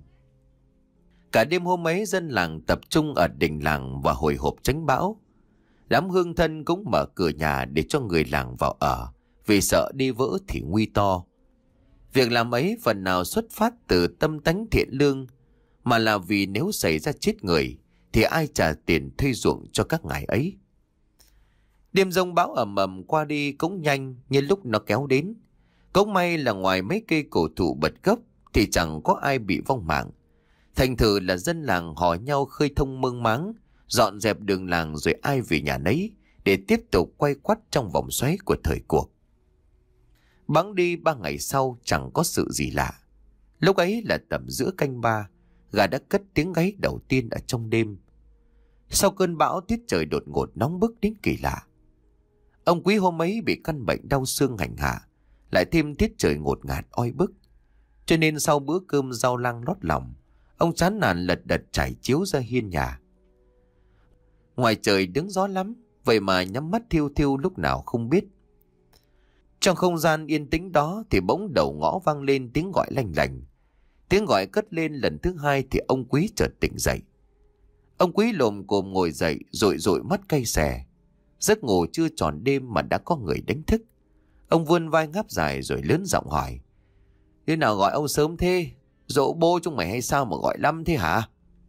Cả đêm hôm ấy, dân làng tập trung ở đình làng và hồi hộp tránh bão. Đám hương thân cũng mở cửa nhà để cho người làng vào ở, vì sợ đi vỡ thì nguy to. Việc làm ấy phần nào xuất phát từ tâm tánh thiện lương, mà là vì nếu xảy ra chết người thì ai trả tiền thuê ruộng cho các ngài ấy. Đêm giông bão ầm ầm qua đi cũng nhanh như lúc nó kéo đến. Cũng may là ngoài mấy cây cổ thụ bật gốc thì chẳng có ai bị vong mạng. Thành thử là dân làng hò nhau khơi thông mương máng, dọn dẹp đường làng rồi ai về nhà nấy để tiếp tục quay quắt trong vòng xoáy của thời cuộc. Bẵng đi ba ngày sau chẳng có sự gì lạ. Lúc ấy là tầm giữa canh ba, gà đã cất tiếng gáy đầu tiên ở trong đêm. Sau cơn bão, tiết trời đột ngột nóng bức đến kỳ lạ. Ông Quý hôm ấy bị căn bệnh đau xương hành hạ, lại thêm tiết trời ngột ngạt oi bức, cho nên sau bữa cơm rau lang lót lòng, ông chán nản lật đật trải chiếu ra hiên nhà. Ngoài trời đứng gió lắm, vậy mà nhắm mắt thiêu thiêu lúc nào không biết. Trong không gian yên tĩnh đó thì bỗng đầu ngõ vang lên tiếng gọi lanh lành. Tiếng gọi cất lên lần thứ hai thì ông Quý chợt tỉnh dậy. Ông Quý lồm cồm ngồi dậy, dội dội mắt cay xè. Giấc ngủ chưa tròn đêm mà đã có người đánh thức. Ông vươn vai ngáp dài rồi lớn giọng hỏi: "Thế nào gọi ông sớm thế? Dỗ bố chúng mày hay sao mà gọi lắm thế hả?"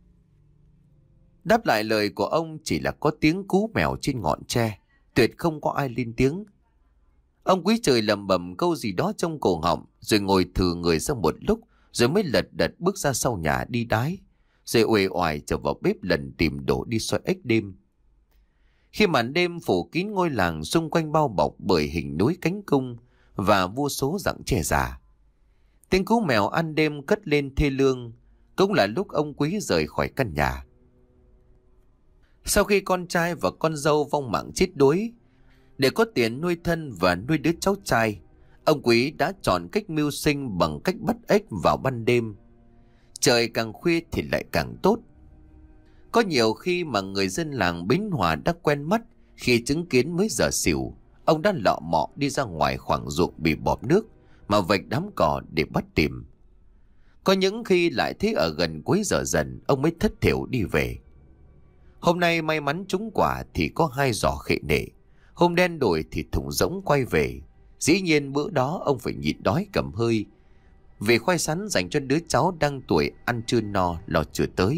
Đáp lại lời của ông chỉ là có tiếng cú mèo trên ngọn tre, tuyệt không có ai lên tiếng. Ông Quý trời lầm bầm câu gì đó trong cổ họng, rồi ngồi thừ người ra một lúc, rồi mới lật đật bước ra sau nhà đi đái, rồi uể oải trở vào bếp lần tìm đồ đi xoay ếch đêm. Khi màn đêm phủ kín ngôi làng, xung quanh bao bọc bởi hình núi cánh cung và vô số rặng tre già, tiếng cú mèo ăn đêm cất lên thê lương. Cũng là lúc ông Quý rời khỏi căn nhà. Sau khi con trai và con dâu vong mạng chết đuối, để có tiền nuôi thân và nuôi đứa cháu trai, ông Quý đã chọn cách mưu sinh bằng cách bắt ếch vào ban đêm. Trời càng khuya thì lại càng tốt. Có nhiều khi mà người dân làng Bính Hòa đã quen mắt khi chứng kiến mới giờ xỉu, ông đã lọ mọ đi ra ngoài khoảng ruộng bị bọt nước mà vạch đám cỏ để bắt tìm. Có những khi lại thấy ở gần cuối giờ dần, ông mới thất thểu đi về. Hôm nay may mắn trúng quả thì có hai giỏ khệ nệ, hôm đen đổi thì thùng rỗng quay về. Dĩ nhiên bữa đó ông phải nhịn đói cầm hơi, vì khoai sắn dành cho đứa cháu đang tuổi ăn chưa no lo chưa tới.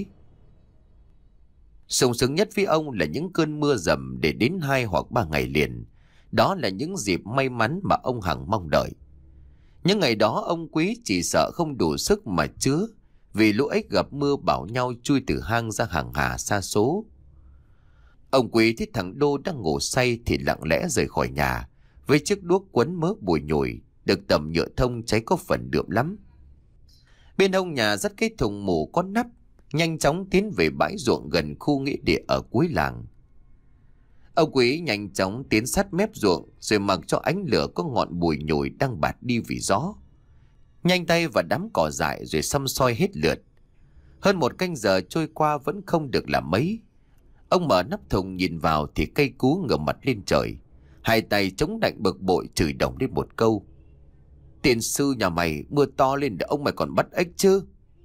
Sung sướng nhất với ông là những cơn mưa rầm để đến hai hoặc ba ngày liền. Đó là những dịp may mắn mà ông hằng mong đợi. Những ngày đó ông Quý chỉ sợ không đủ sức mà chứa, vì lũ ếch gặp mưa bảo nhau chui từ hang ra hàng hà xa số. Ông Quý thấy thằng Đô đang ngủ say thì lặng lẽ rời khỏi nhà với chiếc đuốc quấn mớ bùi nhùi được tầm nhựa thông cháy có phần đượm lắm. Bên hông nhà dắt cái thùng mù có nắp, nhanh chóng tiến về bãi ruộng gần khu nghĩa địa ở cuối làng. Ông Quý nhanh chóng tiến sát mép ruộng, rồi mặc cho ánh lửa có ngọn bùi nhùi đang bạt đi vì gió. Nhanh tay vào đám cỏ dại rồi xăm soi hết lượt. Hơn một canh giờ trôi qua vẫn không được làm mấy. Ông mở nắp thùng nhìn vào thì cây cú ngửa mặt lên trời, hai tay chống đạnh bực bội chửi đồng lên một câu: "Tiền sư nhà mày, mưa to lên để ông mày còn bắt ếch chứ?"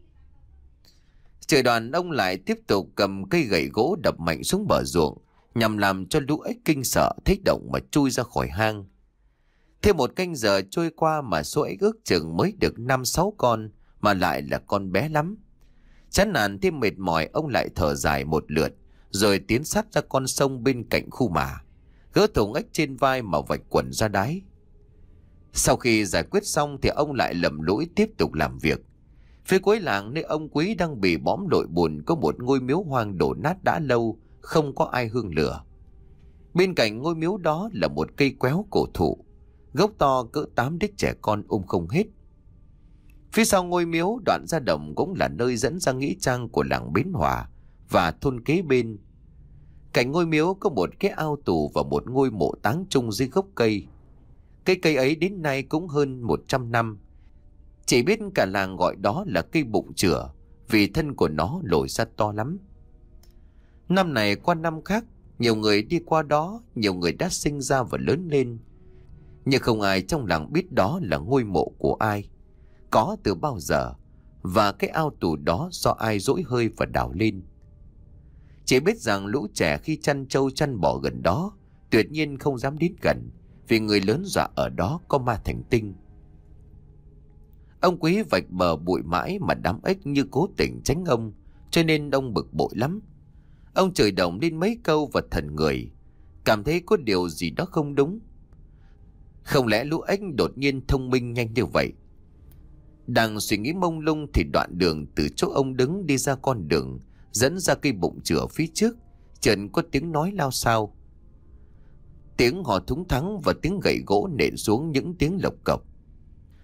Trời đoàn ông lại tiếp tục cầm cây gậy gỗ đập mạnh xuống bờ ruộng, nhằm làm cho lũ ếch kinh sợ thấy động mà chui ra khỏi hang. Thêm một canh giờ trôi qua mà số ếch ước chừng mới được năm sáu con, mà lại là con bé lắm. Chán nản thêm mệt mỏi, ông lại thở dài một lượt, rồi tiến sát ra con sông bên cạnh khu mả, gỡ thùng ếch trên vai mà vạch quần ra đáy. Sau khi giải quyết xong thì ông lại lầm lũi tiếp tục làm việc. Phía cuối làng nơi ông Quý đang bị bõm lội bùn có một ngôi miếu hoang đổ nát đã lâu, không có ai hương lửa. Bên cạnh ngôi miếu đó là một cây quéo cổ thụ, gốc to cỡ tám đứa trẻ con ôm không hết. Phía sau ngôi miếu đoạn ra đồng cũng là nơi dẫn ra nghĩa trang của làng Bến Hòa và thôn kế bên. Cạnh ngôi miếu có một cái ao tù và một ngôi mộ táng chung dưới gốc cây. Cây cây ấy đến nay cũng hơn một trăm năm. Chỉ biết cả làng gọi đó là cây bụng chửa, vì thân của nó lồi ra to lắm. Năm này qua năm khác, nhiều người đi qua đó, nhiều người đã sinh ra và lớn lên, nhưng không ai trong làng biết đó là ngôi mộ của ai, có từ bao giờ, và cái ao tù đó do ai dỗi hơi và đào lên. Chỉ biết rằng lũ trẻ khi chăn trâu chăn bò gần đó tuyệt nhiên không dám đến gần, vì người lớn dọa ở đó có ma thành tinh. Ông Quý vạch bờ bụi mãi mà đám ếch như cố tình tránh ông, cho nên ông bực bội lắm. Ông chửi đồng lên mấy câu và thần người, cảm thấy có điều gì đó không đúng. Không lẽ lũ ếch đột nhiên thông minh nhanh như vậy? Đang suy nghĩ mông lung thì đoạn đường từ chỗ ông đứng đi ra con đường dẫn ra cây bụng chửa phía trước, chợt có tiếng nói lao xao. Tiếng hò thúng thắng và tiếng gậy gỗ nện xuống những tiếng lộc cộc.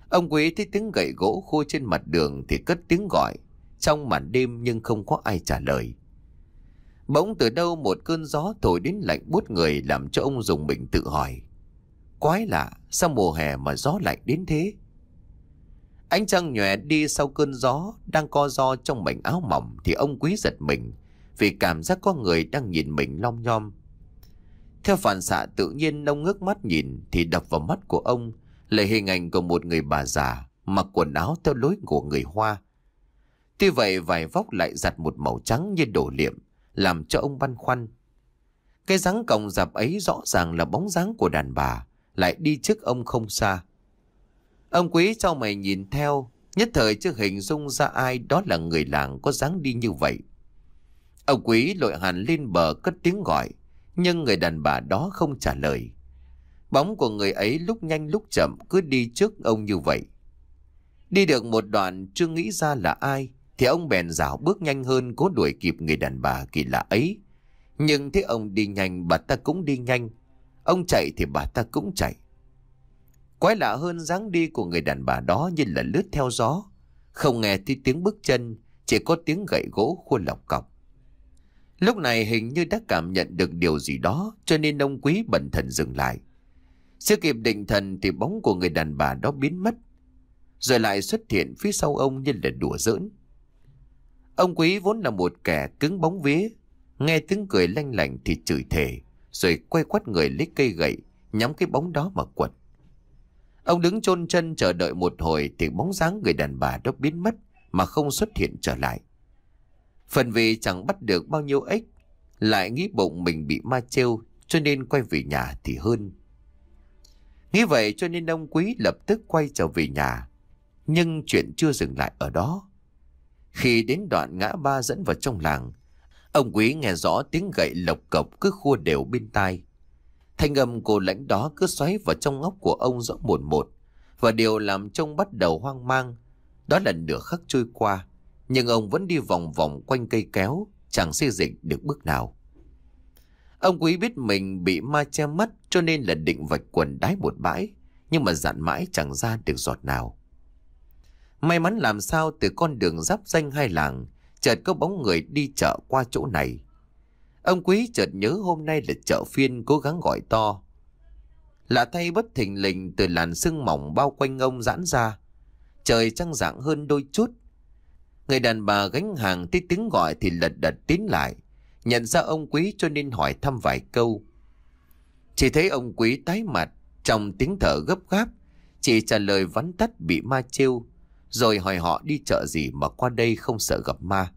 Ông Quý thấy tiếng gậy gỗ khô trên mặt đường thì cất tiếng gọi trong màn đêm, nhưng không có ai trả lời. Bỗng từ đâu một cơn gió thổi đến lạnh buốt người, làm cho ông dùng mình tự hỏi: quái lạ, sao mùa hè mà gió lạnh đến thế? Ánh trăng nhòe đi sau cơn gió, đang co ro trong mảnh áo mỏng, thì ông Quý giật mình vì cảm giác có người đang nhìn mình lom nhom. Theo phản xạ tự nhiên, ông ngước mắt nhìn thì đập vào mắt của ông là hình ảnh của một người bà già mặc quần áo theo lối của người Hoa. Tuy vậy vải vóc lại giặt một màu trắng như đổ liệm, làm cho ông băn khoăn. Cái dáng còng rạp ấy rõ ràng là bóng dáng của đàn bà, lại đi trước ông không xa. Ông Quý chau mày nhìn theo, nhất thời chưa hình dung ra ai đó là người làng có dáng đi như vậy. Ông Quý lội hẳn lên bờ cất tiếng gọi, nhưng người đàn bà đó không trả lời. Bóng của người ấy lúc nhanh lúc chậm cứ đi trước ông như vậy. Đi được một đoạn chưa nghĩ ra là ai, thì ông bèn rảo bước nhanh hơn, cố đuổi kịp người đàn bà kỳ lạ ấy. Nhưng thấy ông đi nhanh, bà ta cũng đi nhanh. Ông chạy thì bà ta cũng chạy. Quái lạ hơn, dáng đi của người đàn bà đó như là lướt theo gió, không nghe thấy tiếng bước chân, chỉ có tiếng gậy gỗ khua lọc cọc. Lúc này hình như đã cảm nhận được điều gì đó, cho nên ông Quý bần thần dừng lại. Chưa kịp định thần thì bóng của người đàn bà đó biến mất, rồi lại xuất hiện phía sau ông như là đùa giỡn. Ông Quý vốn là một kẻ cứng bóng vía, nghe tiếng cười lanh lảnh thì chửi thề, rồi quay quắt người lấy cây gậy nhắm cái bóng đó mà quật. Ông đứng chôn chân chờ đợi một hồi thì bóng dáng người đàn bà đó biến mất mà không xuất hiện trở lại. Phần vì chẳng bắt được bao nhiêu ếch, lại nghĩ bụng mình bị ma trêu, cho nên quay về nhà thì hơn. Nghĩ vậy cho nên ông Quý lập tức quay trở về nhà. Nhưng chuyện chưa dừng lại ở đó. Khi đến đoạn ngã ba dẫn vào trong làng, ông Quý nghe rõ tiếng gậy lộc cộc cứ khua đều bên tai. Thanh âm cô lãnh đó cứ xoáy vào trong óc của ông rõ một một. Và điều làm trông bắt đầu hoang mang đó là nửa khắc trôi qua, nhưng ông vẫn đi vòng vòng quanh cây kéo, chẳng xây dịch được bước nào. Ông Quý biết mình bị ma che mắt, cho nên là định vạch quần đái một bãi, nhưng mà dặn mãi chẳng ra được giọt nào. May mắn làm sao từ con đường giáp ranh hai làng chợt có bóng người đi chợ qua chỗ này. Ông Quý chợt nhớ hôm nay là chợ phiên, cố gắng gọi to. Lạ thay, bất thình lình từ làn sương mỏng bao quanh ông giãn ra, trời trăng rạng hơn đôi chút. Người đàn bà gánh hàng thấy tiếng gọi thì lật đật tiến lại, nhận ra ông Quý cho nên hỏi thăm vài câu. Chỉ thấy ông Quý tái mặt, trong tiếng thở gấp gáp, chỉ trả lời vắn tắt bị ma trêu, rồi hỏi họ đi chợ gì mà qua đây không sợ gặp ma.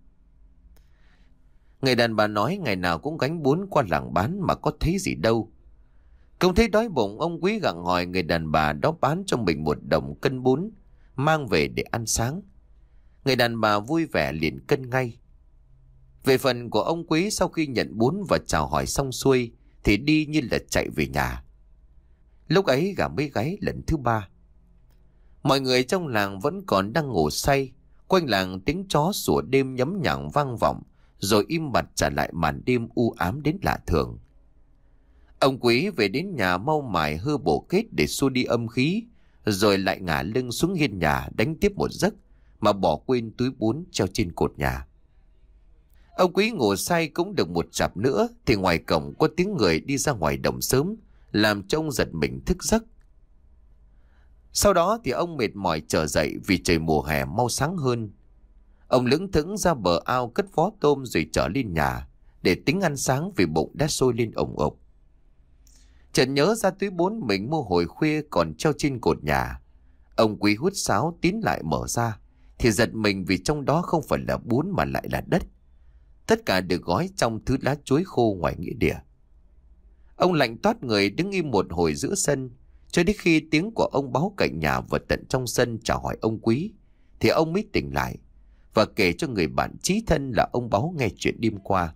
Người đàn bà nói ngày nào cũng gánh bún qua làng bán mà có thấy gì đâu. Không thấy đói bụng, ông Quý gặng hỏi người đàn bà đó bán cho mình một đồng cân bún, mang về để ăn sáng. Người đàn bà vui vẻ liền cân ngay. Về phần của ông Quý, sau khi nhận bún và chào hỏi xong xuôi thì đi như là chạy về nhà. Lúc ấy gà mới gáy lần thứ ba. Mọi người trong làng vẫn còn đang ngủ say. Quanh làng tiếng chó sủa đêm nhấm nhặng vang vọng, rồi im bặt trả lại màn đêm u ám đến lạ thường. Ông Quý về đến nhà mau mải hơ bổ kết để xua đi âm khí, rồi lại ngả lưng xuống hiên nhà đánh tiếp một giấc mà bỏ quên túi bún treo trên cột nhà. Ông Quý ngủ say cũng được một chặp nữa thì ngoài cổng có tiếng người đi ra ngoài đồng sớm, làm cho ông giật mình thức giấc. Sau đó thì ông mệt mỏi trở dậy vì trời mùa hè mau sáng hơn. Ông lững thững ra bờ ao cất vó tôm rồi trở lên nhà để tính ăn sáng vì bụng đã sôi lên ồng ộc. Chợt nhớ ra túi bún mình mua hồi khuya còn treo trên cột nhà. Ông Quý hút sáo tiến lại mở ra thì giật mình vì trong đó không phải là bún mà lại là đất. Tất cả được gói trong thứ lá chuối khô ngoài nghĩa địa. Ông lạnh toát người đứng im một hồi giữa sân, cho đến khi tiếng của ông báo cạnh nhà vào tận trong sân chào hỏi ông Quý thì ông mới tỉnh lại và kể cho người bạn chí thân là ông Báo nghe chuyện đêm qua.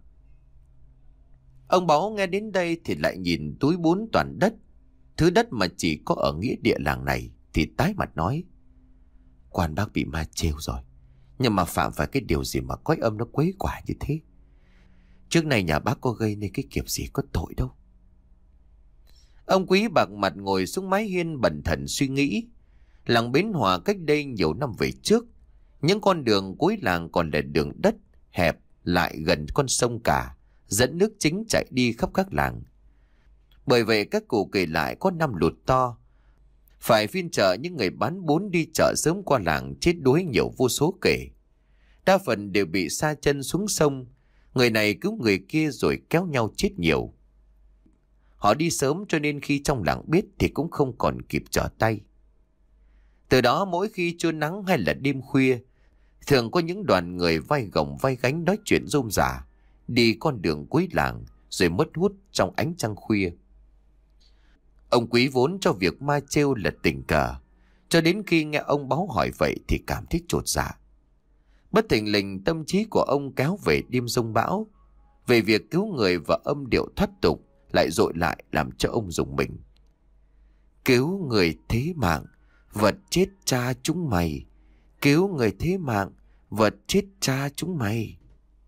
Ông Báo nghe đến đây thì lại nhìn túi bún toàn đất, thứ đất mà chỉ có ở nghĩa địa làng này, thì tái mặt nói: Quan bác bị ma trêu rồi, nhưng mà phạm phải cái điều gì mà cõi âm nó quấy quả như thế. Trước này nhà bác có gây nên cái nghiệp gì có tội đâu. Ông Quý bạc mặt ngồi xuống mái hiên bần thần suy nghĩ. Làng Bến Hòa cách đây nhiều năm về trước, những con đường cuối làng còn là đường đất hẹp lại gần con sông cả, dẫn nước chính chảy đi khắp các làng. Bởi vậy các cụ kể lại có năm lụt to, phải phiên chợ những người bán bún đi chợ sớm qua làng chết đuối nhiều vô số kể. Đa phần đều bị sa chân xuống sông, người này cứu người kia rồi kéo nhau chết nhiều. Họ đi sớm cho nên khi trong làng biết thì cũng không còn kịp trở tay. Từ đó mỗi khi trưa nắng hay là đêm khuya, thường có những đoàn người vai gồng vai gánh nói chuyện rôm rả, đi con đường cuối làng rồi mất hút trong ánh trăng khuya. Ông Quý vốn cho việc ma trêu là tình cờ, cho đến khi nghe ông báo hỏi vậy thì cảm thấy chột dạ. Bất thình lình tâm trí của ông kéo về đêm giông bão, về việc cứu người và âm điệu thoát tục lại dội lại làm cho ông rùng mình. Cứu người thế mạng, vật chết cha chúng mày. Cứu người thế mạng, vật chết cha chúng mày.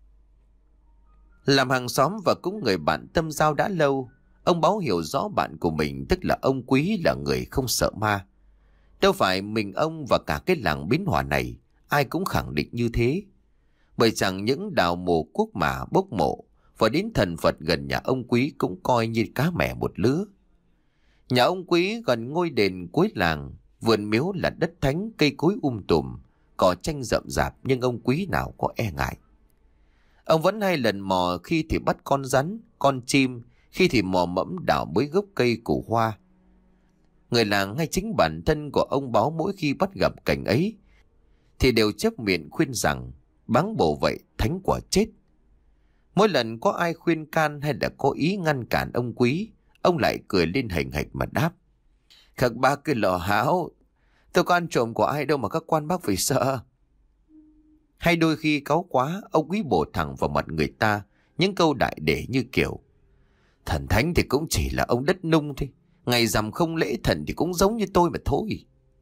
Làm hàng xóm và cũng người bạn tâm giao đã lâu, ông Báo hiểu rõ bạn của mình, tức là ông Quý, là người không sợ ma. Đâu phải mình ông và cả cái làng Bến Hòa này ai cũng khẳng định như thế. Bởi chẳng những đào mồ cuốc mả bốc mộ và đến thần Phật gần nhà ông Quý cũng coi như cá mẹ một lứa. Nhà ông Quý gần ngôi đền cuối làng, vườn miếu là đất thánh, cây cối um tùm, cỏ tranh rậm rạp, nhưng ông Quý nào có e ngại. Ông vẫn hay lần mò, khi thì bắt con rắn, con chim, khi thì mò mẫm đào bới gốc cây củ hoa. Người làng hay chính bản thân của ông Báo mỗi khi bắt gặp cảnh ấy thì đều chép miệng khuyên rằng báng bổ vậy thánh quả chết. Mỗi lần có ai khuyên can hay là có ý ngăn cản ông Quý, ông lại cười lên hành hạch mà đáp: Các bác cứ lò háo, tôi có ăn trộm của ai đâu mà các quan bác phải sợ. Hay đôi khi cáu quá, ông Quý bổ thẳng vào mặt người ta những câu đại để như kiểu: Thần thánh thì cũng chỉ là ông đất nung thôi, ngày rằm không lễ thần thì cũng giống như tôi mà thôi.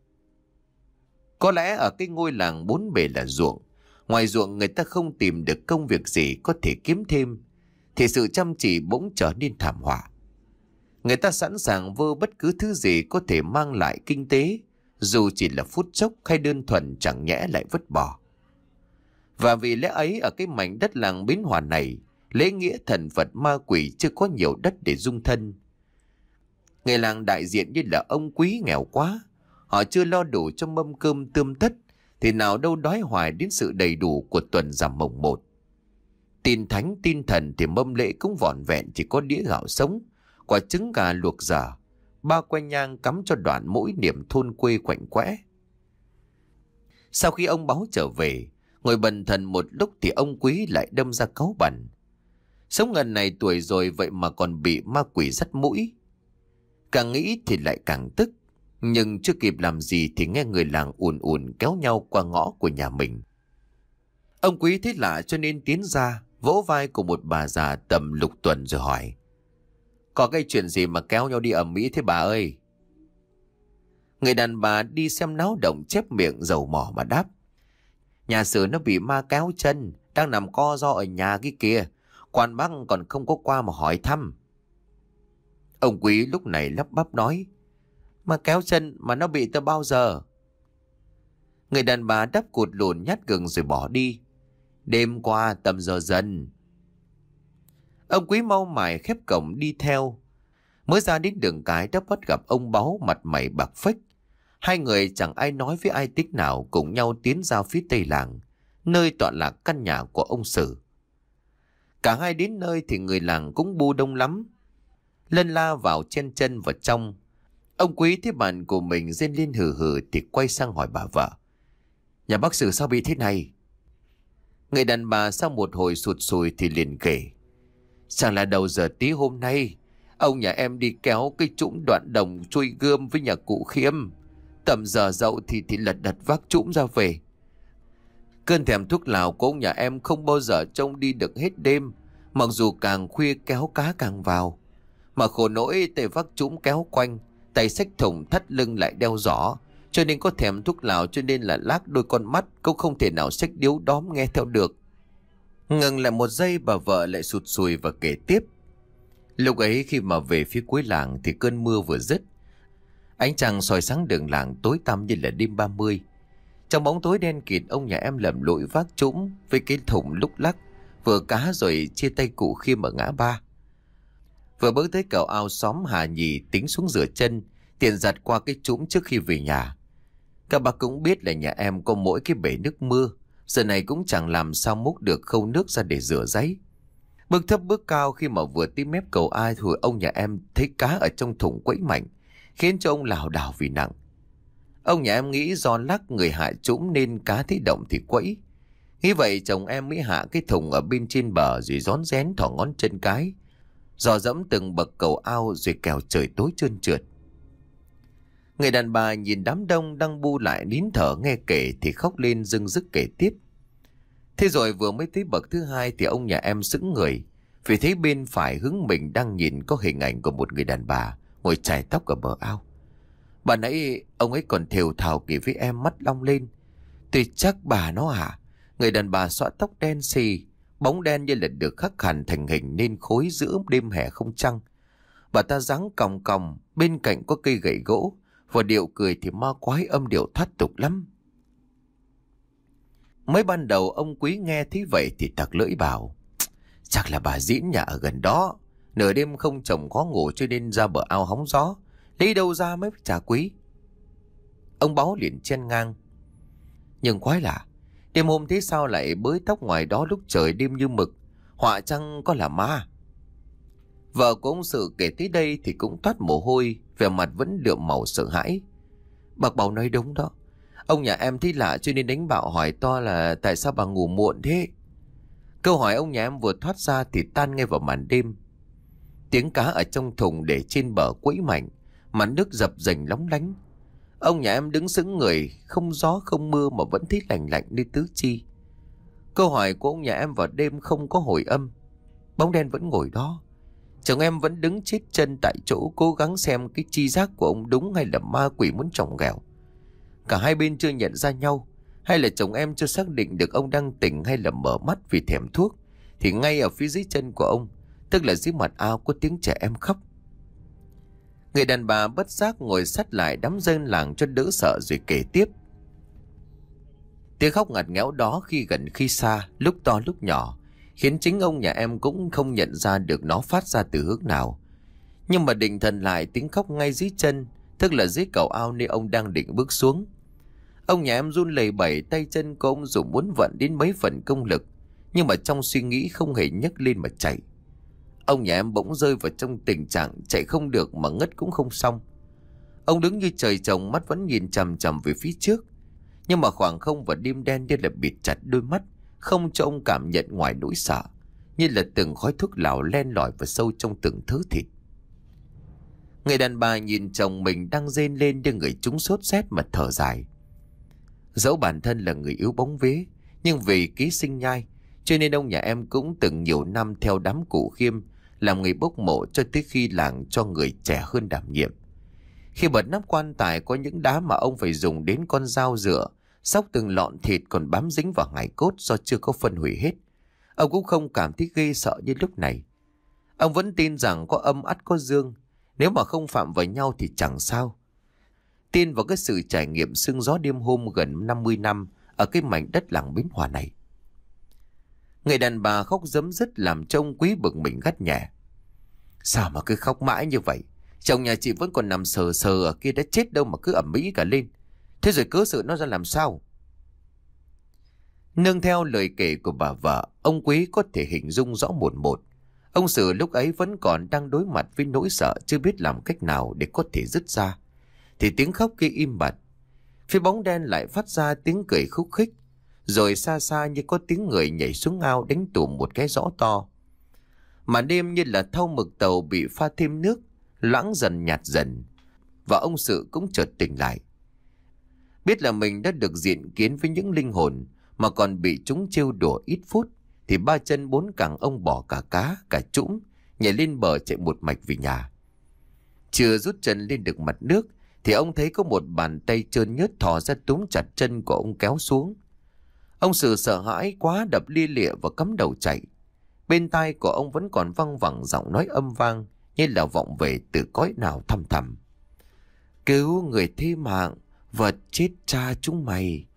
Có lẽ ở cái ngôi làng bốn bề là ruộng, ngoài ruộng người ta không tìm được công việc gì có thể kiếm thêm, thì sự chăm chỉ bỗng trở nên thảm họa. Người ta sẵn sàng vơ bất cứ thứ gì có thể mang lại kinh tế, dù chỉ là phút chốc hay đơn thuần chẳng nhẽ lại vứt bỏ. Và vì lẽ ấy ở cái mảnh đất làng Bến Hòa này, lễ nghĩa thần Phật ma quỷ chưa có nhiều đất để dung thân. Người làng đại diện như là ông Quý nghèo quá, họ chưa lo đủ cho mâm cơm tươm tất, thì nào đâu đói hoài đến sự đầy đủ của tuần rằm mồng một. Tin thánh tin thần thì mâm lễ cũng vỏn vẹn chỉ có đĩa gạo sống, quả trứng gà luộc dở, ba que nhang cắm cho đoạn mỗi niệm thôn quê quạnh quẽ. Sau khi ông Báo trở về, ngồi bần thần một lúc thì ông Quý lại đâm ra cáu bẩn. Sống ngần này tuổi rồi vậy mà còn bị ma quỷ dắt mũi. Càng nghĩ thì lại càng tức, nhưng chưa kịp làm gì thì nghe người làng ùn ùn kéo nhau qua ngõ của nhà mình. Ông Quý thấy lạ cho nên tiến ra, vỗ vai của một bà già tầm lục tuần rồi hỏi: Có cái chuyện gì mà kéo nhau đi ầm ĩ thế bà ơi? Người đàn bà đi xem náo động chép miệng dầu mỏ mà đáp: Nhà sử nó bị ma kéo chân, đang nằm co ro ở nhà cái kia, quan bác còn không có qua mà hỏi thăm. Ông Quý lúc này lắp bắp nói: Mà kéo chân mà nó bị từ bao giờ? Người đàn bà đắp cụt lùn nhát gừng rồi bỏ đi. Đêm qua tầm giờ dần. Ông Quý mau mải khép cổng đi theo. Mới ra đến đường cái đã bắt gặp ông Báu mặt mày bạc phách. Hai người chẳng ai nói với ai tích nào cùng nhau tiến ra phía tây làng, nơi tọa lạc căn nhà của ông Sử. Cả hai đến nơi thì người làng cũng bu đông lắm. Lân la vào chen chân vào trong. Ông Quý thấy bạn của mình rên lên hừ hừ thì quay sang hỏi bà vợ: Nhà bác Sử sao bị thế này? Người đàn bà sau một hồi sụt sùi thì liền kể: Chẳng là đầu giờ tí hôm nay, ông nhà em đi kéo cái trũng đoạn đồng chui gươm với nhà cụ Khiêm. Tầm giờ dậu thì thì lật đật vác trũng ra về. Cơn thèm thuốc lào của ông nhà em không bao giờ trông đi được hết đêm, mặc dù càng khuya kéo cá càng vào. Mà khổ nỗi tay vác trũng kéo quanh, tay xách thùng thắt lưng lại đeo giỏ, cho nên có thèm thuốc lào cho nên là lác đôi con mắt, cũng không thể nào xách điếu đóm nghe theo được. Ngừng lại một giây, bà vợ lại sụt sùi và kể tiếp: Lúc ấy khi mà về phía cuối làng thì cơn mưa vừa dứt. Ánh trăng soi sáng đường làng tối tăm như là đêm ba mươi. Trong bóng tối đen kịt, ông nhà em lầm lũi vác trũng với cái thùng lúc lắc, vừa cá rồi chia tay cụ Khiêm ở ngã ba. Vừa bước tới cầu ao xóm Hà Nhì tính xuống rửa chân, tiền giặt qua cái trũng trước khi về nhà. Các bác cũng biết là nhà em có mỗi cái bể nước mưa, giờ này cũng chẳng làm sao múc được khâu nước ra để rửa giấy. Bước thấp bước cao, khi mà vừa tới mép cầu ai thì ông nhà em thấy cá ở trong thùng quẫy mạnh, khiến cho ông lảo đảo vì nặng. Ông nhà em nghĩ do lắc người hạ trũng nên cá thấy động thì quẫy. Nghĩ vậy chồng em mới hạ cái thùng ở bên trên bờ rồi rón rén thỏ ngón chân cái, dò dẫm từng bậc cầu ao rồi kẻo trời tối trơn trượt. Người đàn bà nhìn đám đông đang bu lại nín thở nghe kể thì khóc lên rưng rức kể tiếp. Thế rồi vừa mới tới bậc thứ hai thì ông nhà em sững người, vì thấy bên phải hướng mình đang nhìn có hình ảnh của một người đàn bà ngồi chải tóc ở bờ ao. Bà nãy ông ấy còn thều thào kể với em, mắt long lên. Tuy chắc bà nó hả? Người đàn bà xõa tóc đen xì, bóng đen như là được khắc hẳn thành hình nên khối giữa đêm hè không trăng. Bà ta dáng còng còng, bên cạnh có cây gậy gỗ, và điệu cười thì ma quái, âm điệu thoát tục lắm. Mới ban đầu ông Quý nghe thấy vậy thì tặc lưỡi bảo, chắc là bà diễn nhà ở gần đó, nửa đêm không chồng khó ngủ cho nên ra bờ ao hóng gió, lấy đâu ra mới trả quý. Ông Báu liền chen ngang, nhưng quái lạ, đêm hôm thế sao lại bới tóc ngoài đó lúc trời đêm như mực, họa chăng có là ma? Vợ của ông Sự kể tới đây thì cũng toát mồ hôi, vẻ mặt vẫn đượm màu sợ hãi. Bác Bảo nói đúng đó, ông nhà em thấy lạ cho nên đánh bạo hỏi to là tại sao bà ngủ muộn thế. Câu hỏi ông nhà em vừa thoát ra thì tan ngay vào màn đêm. Tiếng cá ở trong thùng để trên bờ quẫy mạnh, mặt nước dập dềnh lóng lánh. Ông nhà em đứng sững người, không gió không mưa mà vẫn thấy lạnh lạnh như tứ chi. Câu hỏi của ông nhà em vào đêm không có hồi âm. Bóng đen vẫn ngồi đó. Chồng em vẫn đứng chết chân tại chỗ, cố gắng xem cái chi giác của ông đúng hay là ma quỷ muốn chọc ghẹo. Cả hai bên chưa nhận ra nhau, hay là chồng em chưa xác định được ông đang tỉnh hay là mở mắt vì thèm thuốc, thì ngay ở phía dưới chân của ông, tức là dưới mặt ao, có tiếng trẻ em khóc. Người đàn bà bất giác ngồi sát lại đám dân làng cho đỡ sợ rồi kể tiếp. Tiếng khóc ngặt nghẽo đó khi gần khi xa, lúc to lúc nhỏ, khiến chính ông nhà em cũng không nhận ra được nó phát ra từ hướng nào. Nhưng mà định thần lại, tiếng khóc ngay dưới chân, tức là dưới cầu ao nơi ông đang định bước xuống. Ông nhà em run lẩy bẩy, tay chân của ông dù muốn vận đến mấy phần công lực, nhưng mà trong suy nghĩ không hề nhấc lên mà chạy. Ông nhà em bỗng rơi vào trong tình trạng chạy không được mà ngất cũng không xong. Ông đứng như trời trồng, mắt vẫn nhìn chằm chằm về phía trước, nhưng mà khoảng không và đêm đen như là bịt chặt đôi mắt, không cho ông cảm nhận ngoài nỗi sợ, như là từng khói thuốc lào len lỏi vào sâu trong từng thớ thịt. Người đàn bà nhìn chồng mình đang rên lên như người trúng sốt rét mà thở dài. Dẫu bản thân là người yếu bóng vế, nhưng vì ký sinh nhai, cho nên ông nhà em cũng từng nhiều năm theo đám cụ Khiêm, làm người bốc mộ cho tới khi làng cho người trẻ hơn đảm nhiệm. Khi bật nắp quan tài có những đá mà ông phải dùng đến con dao dựa, xóc từng lọn thịt còn bám dính vào hài cốt do chưa có phân hủy hết. Ông cũng không cảm thấy ghê sợ như lúc này. Ông vẫn tin rằng có âm ắt có dương, nếu mà không phạm vào nhau thì chẳng sao. Tin vào cái sự trải nghiệm sương gió đêm hôm gần năm mươi năm ở cái mảnh đất làng Bến Hòa này. Người đàn bà khóc rấm rứt làm cho ông Quý bực mình gắt nhẹ. Sao mà cứ khóc mãi như vậy? Chồng nhà chị vẫn còn nằm sờ sờ ở kia đã chết đâu mà cứ ẩm mỹ cả lên. Thế rồi cớ sự nó ra làm sao? Nương theo lời kể của bà vợ, ông Quý có thể hình dung rõ một một. Ông Sử lúc ấy vẫn còn đang đối mặt với nỗi sợ, chưa biết làm cách nào để có thể dứt ra. Thì tiếng khóc kia im bặt. Phía bóng đen lại phát ra tiếng cười khúc khích. Rồi xa xa như có tiếng người nhảy xuống ao đánh tùm một cái giỏ to. Mà đêm như là thau mực tàu bị pha thêm nước, loãng dần nhạt dần. Và ông Sự cũng chợt tỉnh lại. Biết là mình đã được diện kiến với những linh hồn mà còn bị chúng trêu đùa ít phút, thì ba chân bốn cẳng ông bỏ cả cá, cả trũng, nhảy lên bờ chạy một mạch về nhà. Chưa rút chân lên được mặt nước thì ông thấy có một bàn tay trơn nhớt thò ra túm chặt chân của ông kéo xuống. Ông Sự sợ hãi quá đập lia lịa và cắm đầu chạy. Bên tai của ông vẫn còn văng vẳng giọng nói âm vang như là vọng về từ cõi nào thăm thẳm. cứu người thế mạng, vật chết cha chúng mày.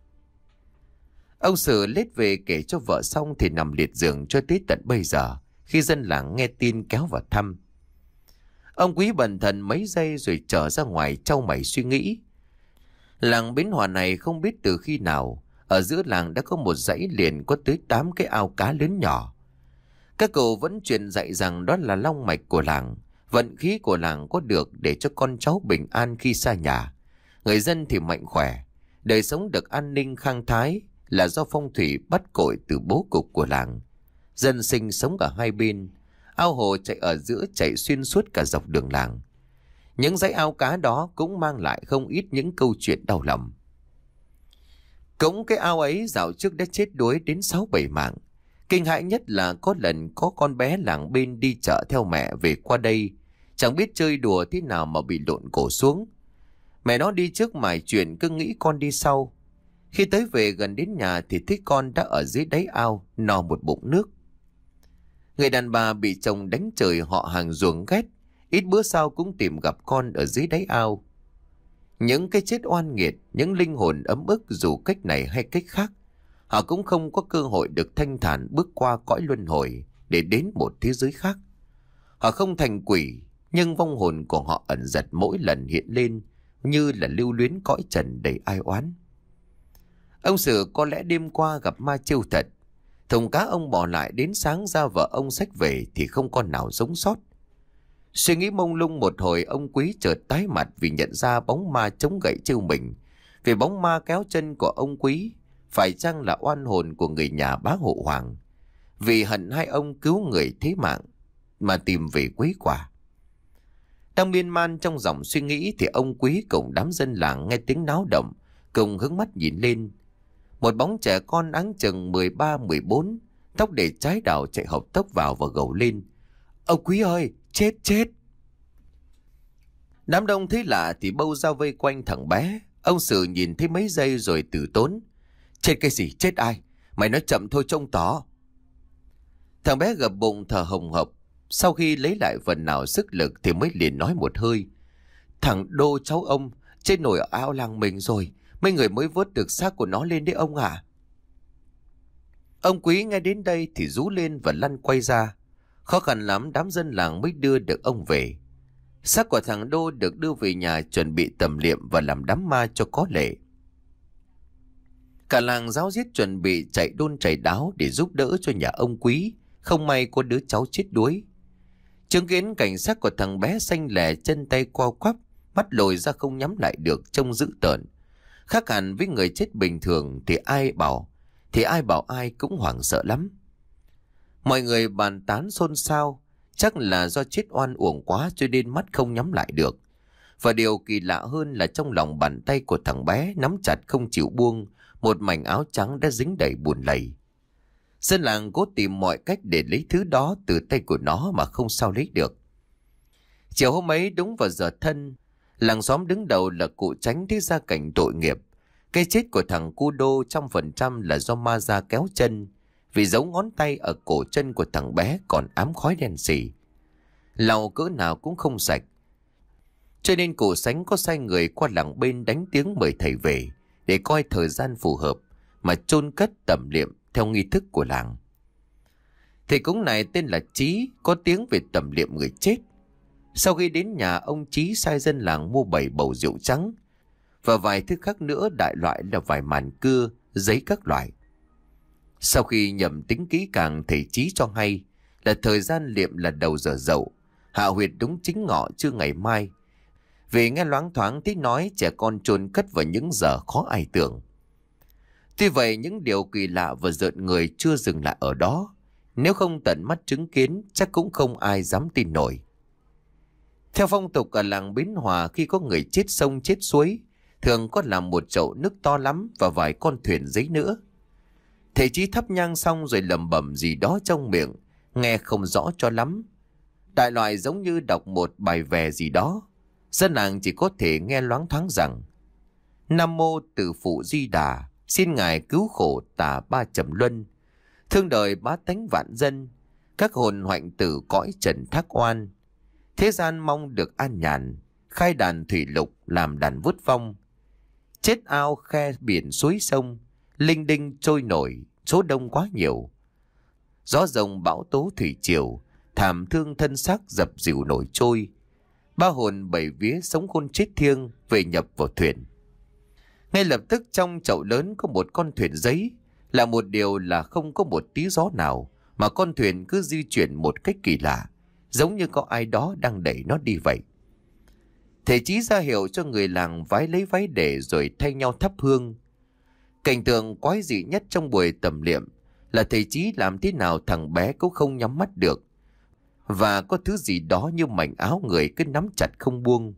Ông Sử lết về kể cho vợ xong thì nằm liệt giường cho tới tận bây giờ. Khi dân làng nghe tin kéo vào thăm, ông Quý bần thần mấy giây rồi trở ra ngoài trao mày suy nghĩ. Làng Bến Hòa này không biết từ khi nào, ở giữa làng đã có một dãy liền có tới tám cái ao cá lớn nhỏ. Các cụ vẫn truyền dạy rằng đó là long mạch của làng, vận khí của làng có được để cho con cháu bình an khi xa nhà. Người dân thì mạnh khỏe, đời sống được an ninh khang thái là do phong thủy bắt cội từ bố cục của làng. Dân sinh sống ở hai bên, ao hồ chạy ở giữa chạy xuyên suốt cả dọc đường làng. Những dãy ao cá đó cũng mang lại không ít những câu chuyện đau lòng. Cũng cái ao ấy dạo trước đã chết đuối đến sáu bảy mạng. Kinh hãi nhất là có lần có con bé làng bên đi chợ theo mẹ về qua đây, chẳng biết chơi đùa thế nào mà bị lộn cổ xuống. Mẹ nó đi trước mải chuyện cứ nghĩ con đi sau. Khi tới về gần đến nhà thì thấy con đã ở dưới đáy ao no một bụng nước. Người đàn bà bị chồng đánh trời họ hàng ruồng ghét, ít bữa sau cũng tìm gặp con ở dưới đáy ao. Những cái chết oan nghiệt, những linh hồn ấm ức dù cách này hay cách khác, họ cũng không có cơ hội được thanh thản bước qua cõi luân hồi để đến một thế giới khác. Họ không thành quỷ, nhưng vong hồn của họ ẩn dật mỗi lần hiện lên như là lưu luyến cõi trần đầy ai oán. Ông Sử có lẽ đêm qua gặp ma trêu thật. Thùng cá ông bỏ lại đến sáng ra vợ ông xách về thì không con nào sống sót. Suy nghĩ mông lung một hồi, ông Quý chợt tái mặt vì nhận ra bóng ma chống gậy trêu mình. Vì bóng ma kéo chân của ông Quý phải chăng là oan hồn của người nhà bá hộ Hoàng, vì hận hai ông cứu người thế mạng mà tìm về quấy quả. Đang miên man trong dòng suy nghĩ thì ông Quý cùng đám dân làng nghe tiếng náo động, cùng hướng mắt nhìn lên. Một bóng trẻ con áng chừng mười ba mười bốn, tóc để trái đào chạy hộc tốc vào và gầu lên: "Ông Quý ơi, chết chết!" Đám đông thấy lạ thì bâu ra vây quanh thằng bé. Ông Sử nhìn thấy mấy giây rồi từ tốn: "Chết cái gì, chết ai? Mày nói chậm thôi trông tỏ." Thằng bé gập bụng thở hồng hộc. Sau khi lấy lại phần nào sức lực thì mới liền nói một hơi: "Thằng Đô cháu ông chết nổi ở ao làng mình rồi. Mấy người mới vớt được xác của nó lên đấy ông ạ." Ông Quý nghe đến đây thì rú lên và lăn quay ra. Khó khăn lắm đám dân làng mới đưa được ông về. Xác của thằng Đô được đưa về nhà chuẩn bị tẩm liệm và làm đám ma cho có lệ. Cả làng ráo riết chuẩn bị chạy đôn chạy đáo để giúp đỡ cho nhà ông Quý. Không may có đứa cháu chết đuối. Chứng kiến cảnh xác của thằng bé xanh lẻ, chân tay co quắp, mắt lồi ra không nhắm lại được, trông dữ tợn. Khác hẳn với người chết bình thường thì ai bảo thì ai bảo ai cũng hoảng sợ lắm. Mọi người bàn tán xôn xao, chắc là do chết oan uổng quá cho nên mắt không nhắm lại được. Và điều kỳ lạ hơn là trong lòng bàn tay của thằng bé nắm chặt không chịu buông một mảnh áo trắng đã dính đầy bùn lầy. Dân làng cố tìm mọi cách để lấy thứ đó từ tay của nó mà không sao lấy được. Chiều hôm ấy đúng vào giờ thân, làng xóm đứng đầu là cụ Tránh thấy ra cảnh tội nghiệp. Cái chết của thằng cu Đô trăm phần trăm là do ma da kéo chân, vì dấu ngón tay ở cổ chân của thằng bé còn ám khói đen sì, lau cỡ nào cũng không sạch. Cho nên cụ Sánh có sai người qua làng bên đánh tiếng mời thầy về để coi thời gian phù hợp mà chôn cất tẩm liệm theo nghi thức của làng. Thầy cúng này tên là Chí, có tiếng về tẩm liệm người chết. Sau khi đến nhà ông Chí sai dân làng mua bảy bầu rượu trắng và vài thứ khác nữa, đại loại là vài màn cưa, giấy các loại. Sau khi nhẩm tính kỹ càng, thầy Chí cho hay là thời gian liệm là đầu giờ dậu, hạ huyệt đúng chính ngọ trưa ngày mai. Vì nghe loáng thoáng tí nói trẻ con chôn cất vào những giờ khó ai tưởng. Tuy vậy những điều kỳ lạ và rợn người chưa dừng lại ở đó. Nếu không tận mắt chứng kiến chắc cũng không ai dám tin nổi. Theo phong tục ở làng Bến Hòa, khi có người chết sông chết suối, thường có làm một chậu nước to lắm và vài con thuyền giấy nữa. Thầy Chí thắp nhang xong rồi lẩm bẩm gì đó trong miệng, nghe không rõ cho lắm. Đại loại giống như đọc một bài vè gì đó. Dân làng chỉ có thể nghe loáng thoáng rằng: "Nam mô Từ Phụ Di Đà, xin ngài cứu khổ tà ba trầm luân, thương đời bá tánh vạn dân, các hồn hoạnh tử cõi trần thác oan, thế gian mong được an nhàn, khai đàn thủy lục làm đàn vút vong. Chết ao khe biển suối sông, linh đinh trôi nổi, số đông quá nhiều. Gió rồng bão tố thủy triều, thảm thương thân xác dập dìu nổi trôi. Ba hồn bảy vía sống khôn chết thiêng về nhập vào thuyền. Ngay lập tức trong chậu lớn có một con thuyền giấy. Là một điều là không có một tí gió nào, mà con thuyền cứ di chuyển một cách kỳ lạ, giống như có ai đó đang đẩy nó đi vậy. Thầy Chí ra hiệu cho người làng vái lấy váy để rồi thay nhau thắp hương. Cảnh tượng quái dị nhất trong buổi tầm liệm là thầy Chí làm thế nào thằng bé cũng không nhắm mắt được, và có thứ gì đó như mảnh áo người cứ nắm chặt không buông.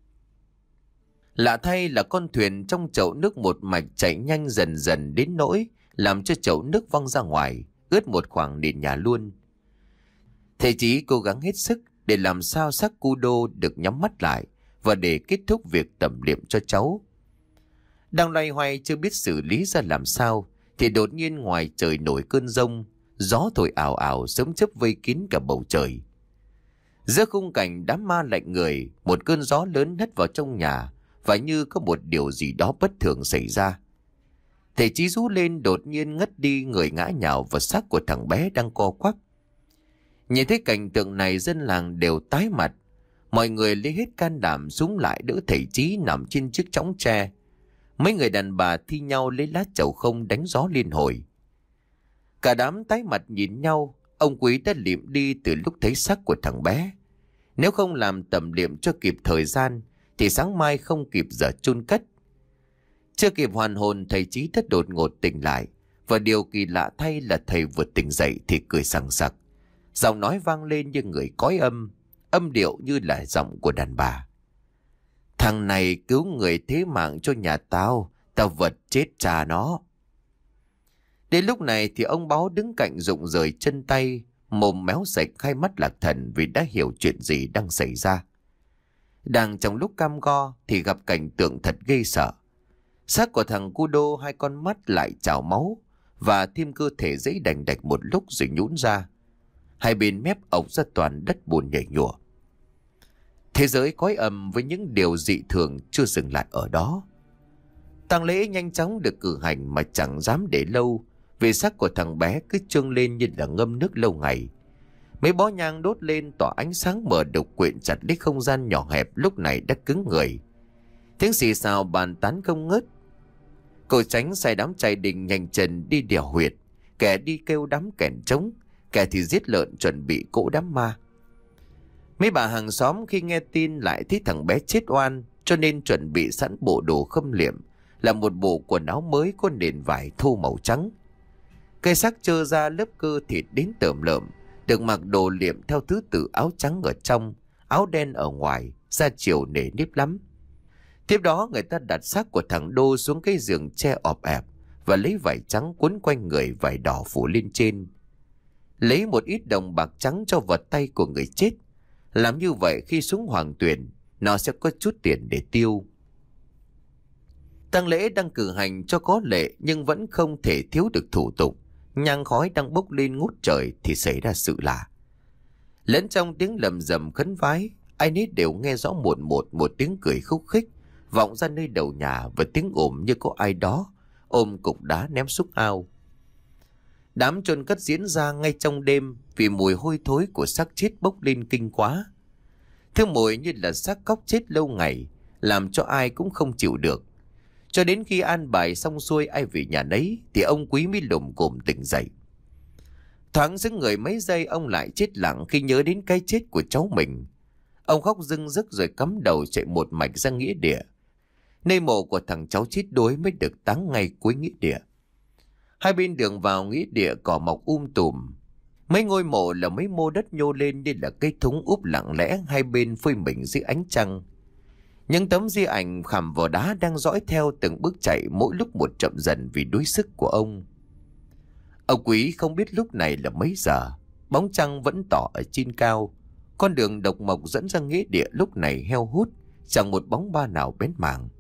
Lạ thay là con thuyền trong chậu nước một mạch chạy nhanh dần dần đến nỗi làm cho chậu nước văng ra ngoài, ướt một khoảng nền nhà luôn. Thầy Chí cố gắng hết sức để làm sao xác cu đô được nhắm mắt lại và để kết thúc việc tẩm liệm cho cháu. Đang loay hoay chưa biết xử lý ra làm sao thì đột nhiên ngoài trời nổi cơn giông, gió thổi ào ào sớm chớp vây kín cả bầu trời. Giữa khung cảnh đám ma lạnh người, một cơn gió lớn hất vào trong nhà và như có một điều gì đó bất thường xảy ra. Thầy Chí rú lên đột nhiên ngất đi, người ngã nhào vào xác của thằng bé đang co quắp. Nhìn thấy cảnh tượng này dân làng đều tái mặt. Mọi người lấy hết can đảm súng lại đỡ thầy Chí nằm trên chiếc chõng tre. Mấy người đàn bà thi nhau lấy lá chầu không đánh gió liên hồi. Cả đám tái mặt nhìn nhau. Ông Quý đã liệm đi từ lúc thấy xác của thằng bé. Nếu không làm tẩm liệm cho kịp thời gian thì sáng mai không kịp giờ chôn cất. Chưa kịp hoàn hồn, thầy Chí đã đột ngột tỉnh lại. Và điều kỳ lạ thay là thầy vừa tỉnh dậy thì cười sằng sặc. Giọng nói vang lên như người cõi âm, âm điệu như là giọng của đàn bà. Thằng này cứu người thế mạng cho nhà tao, tao vật chết cha nó. Đến lúc này thì ông Báo đứng cạnh rụng rời chân tay, mồm méo sạch, hai mắt lạc thần vì đã hiểu chuyện gì đang xảy ra. Đang trong lúc cam go thì gặp cảnh tượng thật ghê sợ. Xác của thằng cu đô, hai con mắt lại trào máu và thêm cơ thể dãy đành đạch một lúc rồi nhũn ra. Hai bên mép ộc ra toàn đất bùn nhảy nhụa. Thế giới cõi âm với những điều dị thường chưa dừng lại ở đó. Tang lễ nhanh chóng được cử hành mà chẳng dám để lâu, vì xác của thằng bé cứ trương lên như là ngâm nước lâu ngày. Mấy bó nhang đốt lên tỏa ánh sáng mờ đục quyện chặt lấy không gian nhỏ hẹp lúc này đã cứng người. Tiếng xì xào bàn tán không ngớt. Cô Tránh sai đám trai đình nhanh chân đi đèo huyệt, kẻ đi kêu đám kèn trống, kẻ thì giết lợn chuẩn bị cỗ đám ma. Mấy bà hàng xóm khi nghe tin lại thấy thằng bé chết oan, cho nên chuẩn bị sẵn bộ đồ khâm liệm, là một bộ quần áo mới có nền vải thô màu trắng. Cây xác trơ ra lớp cơ thịt đến tởm lợm, được mặc đồ liệm theo thứ tự áo trắng ở trong, áo đen ở ngoài, da chiều nể nếp lắm. Tiếp đó người ta đặt xác của thằng Đô xuống cái giường tre ọp ẹp và lấy vải trắng quấn quanh người, vải đỏ phủ lên trên. Lấy một ít đồng bạc trắng cho vật tay của người chết. Làm như vậy khi xuống hoàng tuyển, nó sẽ có chút tiền để tiêu. Tang lễ đang cử hành cho có lệ nhưng vẫn không thể thiếu được thủ tục. Nhang khói đang bốc lên ngút trời thì xảy ra sự lạ. Lẫn trong tiếng lầm rầm khấn vái, ai nấy đều nghe rõ một một một tiếng cười khúc khích vọng ra nơi đầu nhà, và tiếng ồm như có ai đó ôm cục đá ném xuống ao. Đám chôn cất diễn ra ngay trong đêm vì mùi hôi thối của xác chết bốc lên kinh quá. Thứ mùi như là xác cóc chết lâu ngày, làm cho ai cũng không chịu được. Cho đến khi an bài xong xuôi ai về nhà nấy thì ông Quý mới lùm cùm tỉnh dậy. Thoáng dững người mấy giây, ông lại chết lặng khi nhớ đến cái chết của cháu mình. Ông khóc rưng rức rồi cắm đầu chạy một mạch ra nghĩa địa. Nơi mộ của thằng cháu chết đuối mới được táng ngay cuối nghĩa địa. Hai bên đường vào nghĩa địa cỏ mọc um tùm. Mấy ngôi mộ là mấy mô đất nhô lên như là cây thúng úp lặng lẽ hai bên phơi mình dưới ánh trăng. Những tấm di ảnh khảm vào đá đang dõi theo từng bước chạy, mỗi lúc một chậm dần vì đuối sức của ông. Ông Quý không biết lúc này là mấy giờ. Bóng trăng vẫn tỏ ở trên cao. Con đường độc mộc dẫn ra nghĩa địa lúc này heo hút, chẳng một bóng ba nào bén mảng.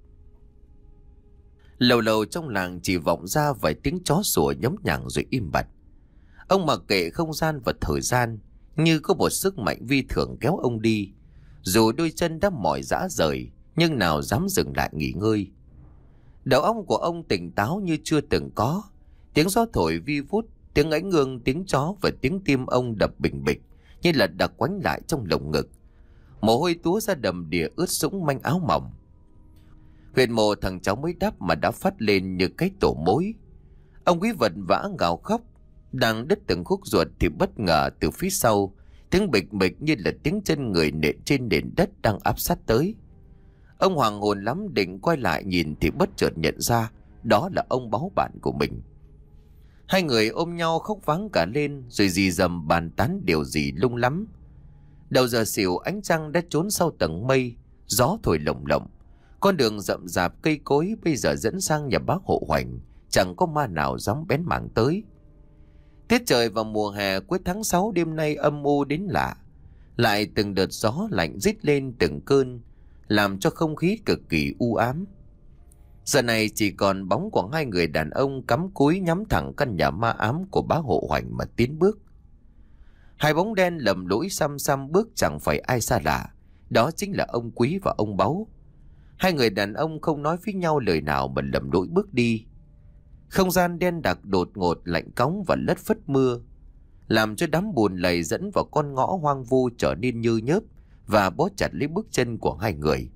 Lầu lầu trong làng chỉ vọng ra vài tiếng chó sủa nhấm nhằng rồi im bặt. Ông mặc kệ không gian và thời gian, như có một sức mạnh vi thường kéo ông đi. Dù đôi chân đã mỏi rã rời, nhưng nào dám dừng lại nghỉ ngơi. Đầu óc của ông tỉnh táo như chưa từng có. Tiếng gió thổi vi vút, tiếng ánh ương, tiếng chó và tiếng tim ông đập bình bịch như là đặc quánh lại trong lồng ngực. Mồ hôi túa ra đầm đìa ướt sũng manh áo mỏng. Huyệt mộ thằng cháu mới đắp mà đã phát lên như cái tổ mối. Ông Quý vật vã gào khóc, đang đứt từng khúc ruột thì bất ngờ từ phía sau, tiếng bịch bịch như là tiếng chân người nện trên nền đất đang áp sát tới. Ông hoàng hồn lắm, định quay lại nhìn thì bất chợt nhận ra đó là ông Báu bạn của mình. Hai người ôm nhau khóc váng cả lên, rồi rì rầm bàn tán điều gì lung lắm. Đầu giờ xỉu, ánh trăng đã trốn sau tầng mây, gió thổi lồng lộng. Con đường rậm rạp cây cối bây giờ dẫn sang nhà bác Hộ Hoành, chẳng có ma nào dám bén mảng tới. Tiết trời vào mùa hè cuối tháng sáu đêm nay âm u đến lạ. Lại từng đợt gió lạnh rít lên từng cơn, làm cho không khí cực kỳ u ám. Giờ này chỉ còn bóng của hai người đàn ông cắm cúi nhắm thẳng căn nhà ma ám của bác Hộ Hoành mà tiến bước. Hai bóng đen lầm lũi xăm xăm bước chẳng phải ai xa lạ, đó chính là ông Quý và ông Báu. Hai người đàn ông không nói với nhau lời nào mà lầm lũi bước đi. Không gian đen đặc đột ngột lạnh cóng và lất phất mưa, làm cho đám bùn lầy dẫn vào con ngõ hoang vu trở nên như nhớp và bó chặt lấy bước chân của hai người.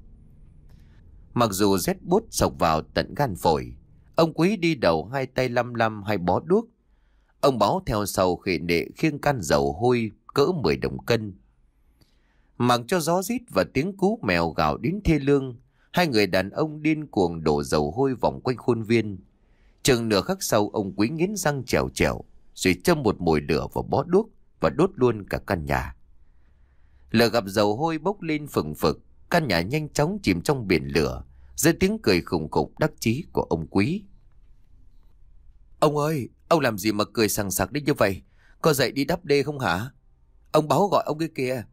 Mặc dù rét buốt sộc vào tận gan phổi, ông Quý đi đầu hai tay lăm lăm hai bó đuốc. Ông Báu theo sau khệ nệ khiêng can dầu hôi cỡ mười đồng cân. Mặc cho gió rít và tiếng cú mèo gào đến thê lương, hai người đàn ông điên cuồng đổ dầu hôi vòng quanh khuôn viên. Chừng nửa khắc sau, ông Quý nghiến răng trèo trèo, rồi châm một mồi lửa vào bó đuốc và đốt luôn cả căn nhà. Lửa gặp dầu hôi bốc lên phừng phực, căn nhà nhanh chóng chìm trong biển lửa, dưới tiếng cười khủng khục đắc chí của ông Quý. Ông ơi, ông làm gì mà cười sằng sặc đến như vậy? Có dậy đi đắp đê không hả? Ông Báu gọi ông kia kìa.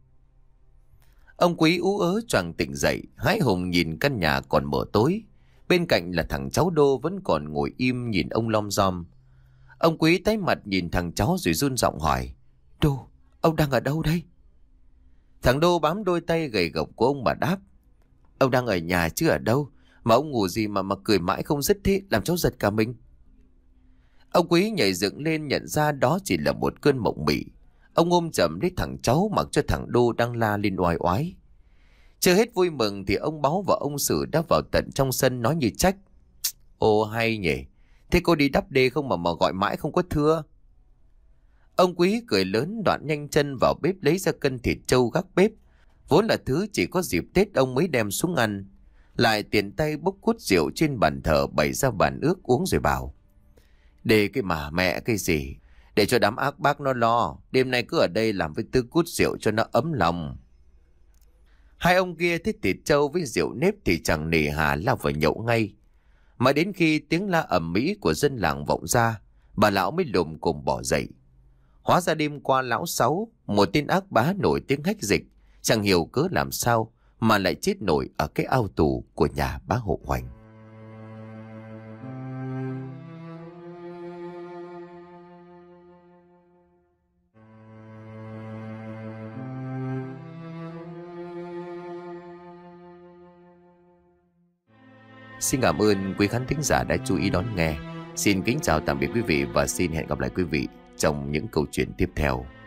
Ông Quý ú ớ choàng tỉnh dậy, hãi hùng nhìn căn nhà còn mở tối. Bên cạnh là thằng cháu Đô vẫn còn ngồi im nhìn ông lom rom. Ông Quý tái mặt nhìn thằng cháu rồi run giọng hỏi: Đô, ông đang ở đâu đây? Thằng Đô bám đôi tay gầy gộc của ông mà đáp: Ông đang ở nhà chứ ở đâu, mà ông ngủ gì mà mà cười mãi không dứt thế, làm cháu giật cả mình. Ông Quý nhảy dựng lên nhận ra đó chỉ là một cơn mộng mị. Ông ôm chầm lấy thằng cháu mặc cho thằng Đô đang la lên oai oái. Chưa hết vui mừng thì ông Báu và ông Sử đã vào tận trong sân nói như trách: Ồ hay nhỉ, thế cô đi đắp đê không mà mà gọi mãi không có thưa. Ông Quý cười lớn đoạn nhanh chân vào bếp lấy ra cân thịt trâu gác bếp, vốn là thứ chỉ có dịp Tết ông mới đem xuống ăn. Lại tiện tay bốc cút rượu trên bàn thờ bày ra bàn ước uống rồi bảo: Để cái mà mẹ cái gì, để cho đám ác bác nó lo, đêm nay cứ ở đây làm với tư cút rượu cho nó ấm lòng. Hai ông kia thấy thịt trâu với rượu nếp thì chẳng nề hà lao vào nhậu ngay. Mà đến khi tiếng la ầm ĩ của dân làng vọng ra, bà lão mới lùm cồm bỏ dậy. Hóa ra đêm qua lão Sáu, một tên ác bá nổi tiếng hách dịch, chẳng hiểu cớ làm sao mà lại chết nổi ở cái ao tù của nhà bá Hộ Hoành. Xin cảm ơn quý khán thính giả đã chú ý đón nghe. Xin kính chào tạm biệt quý vị và xin hẹn gặp lại quý vị trong những câu chuyện tiếp theo.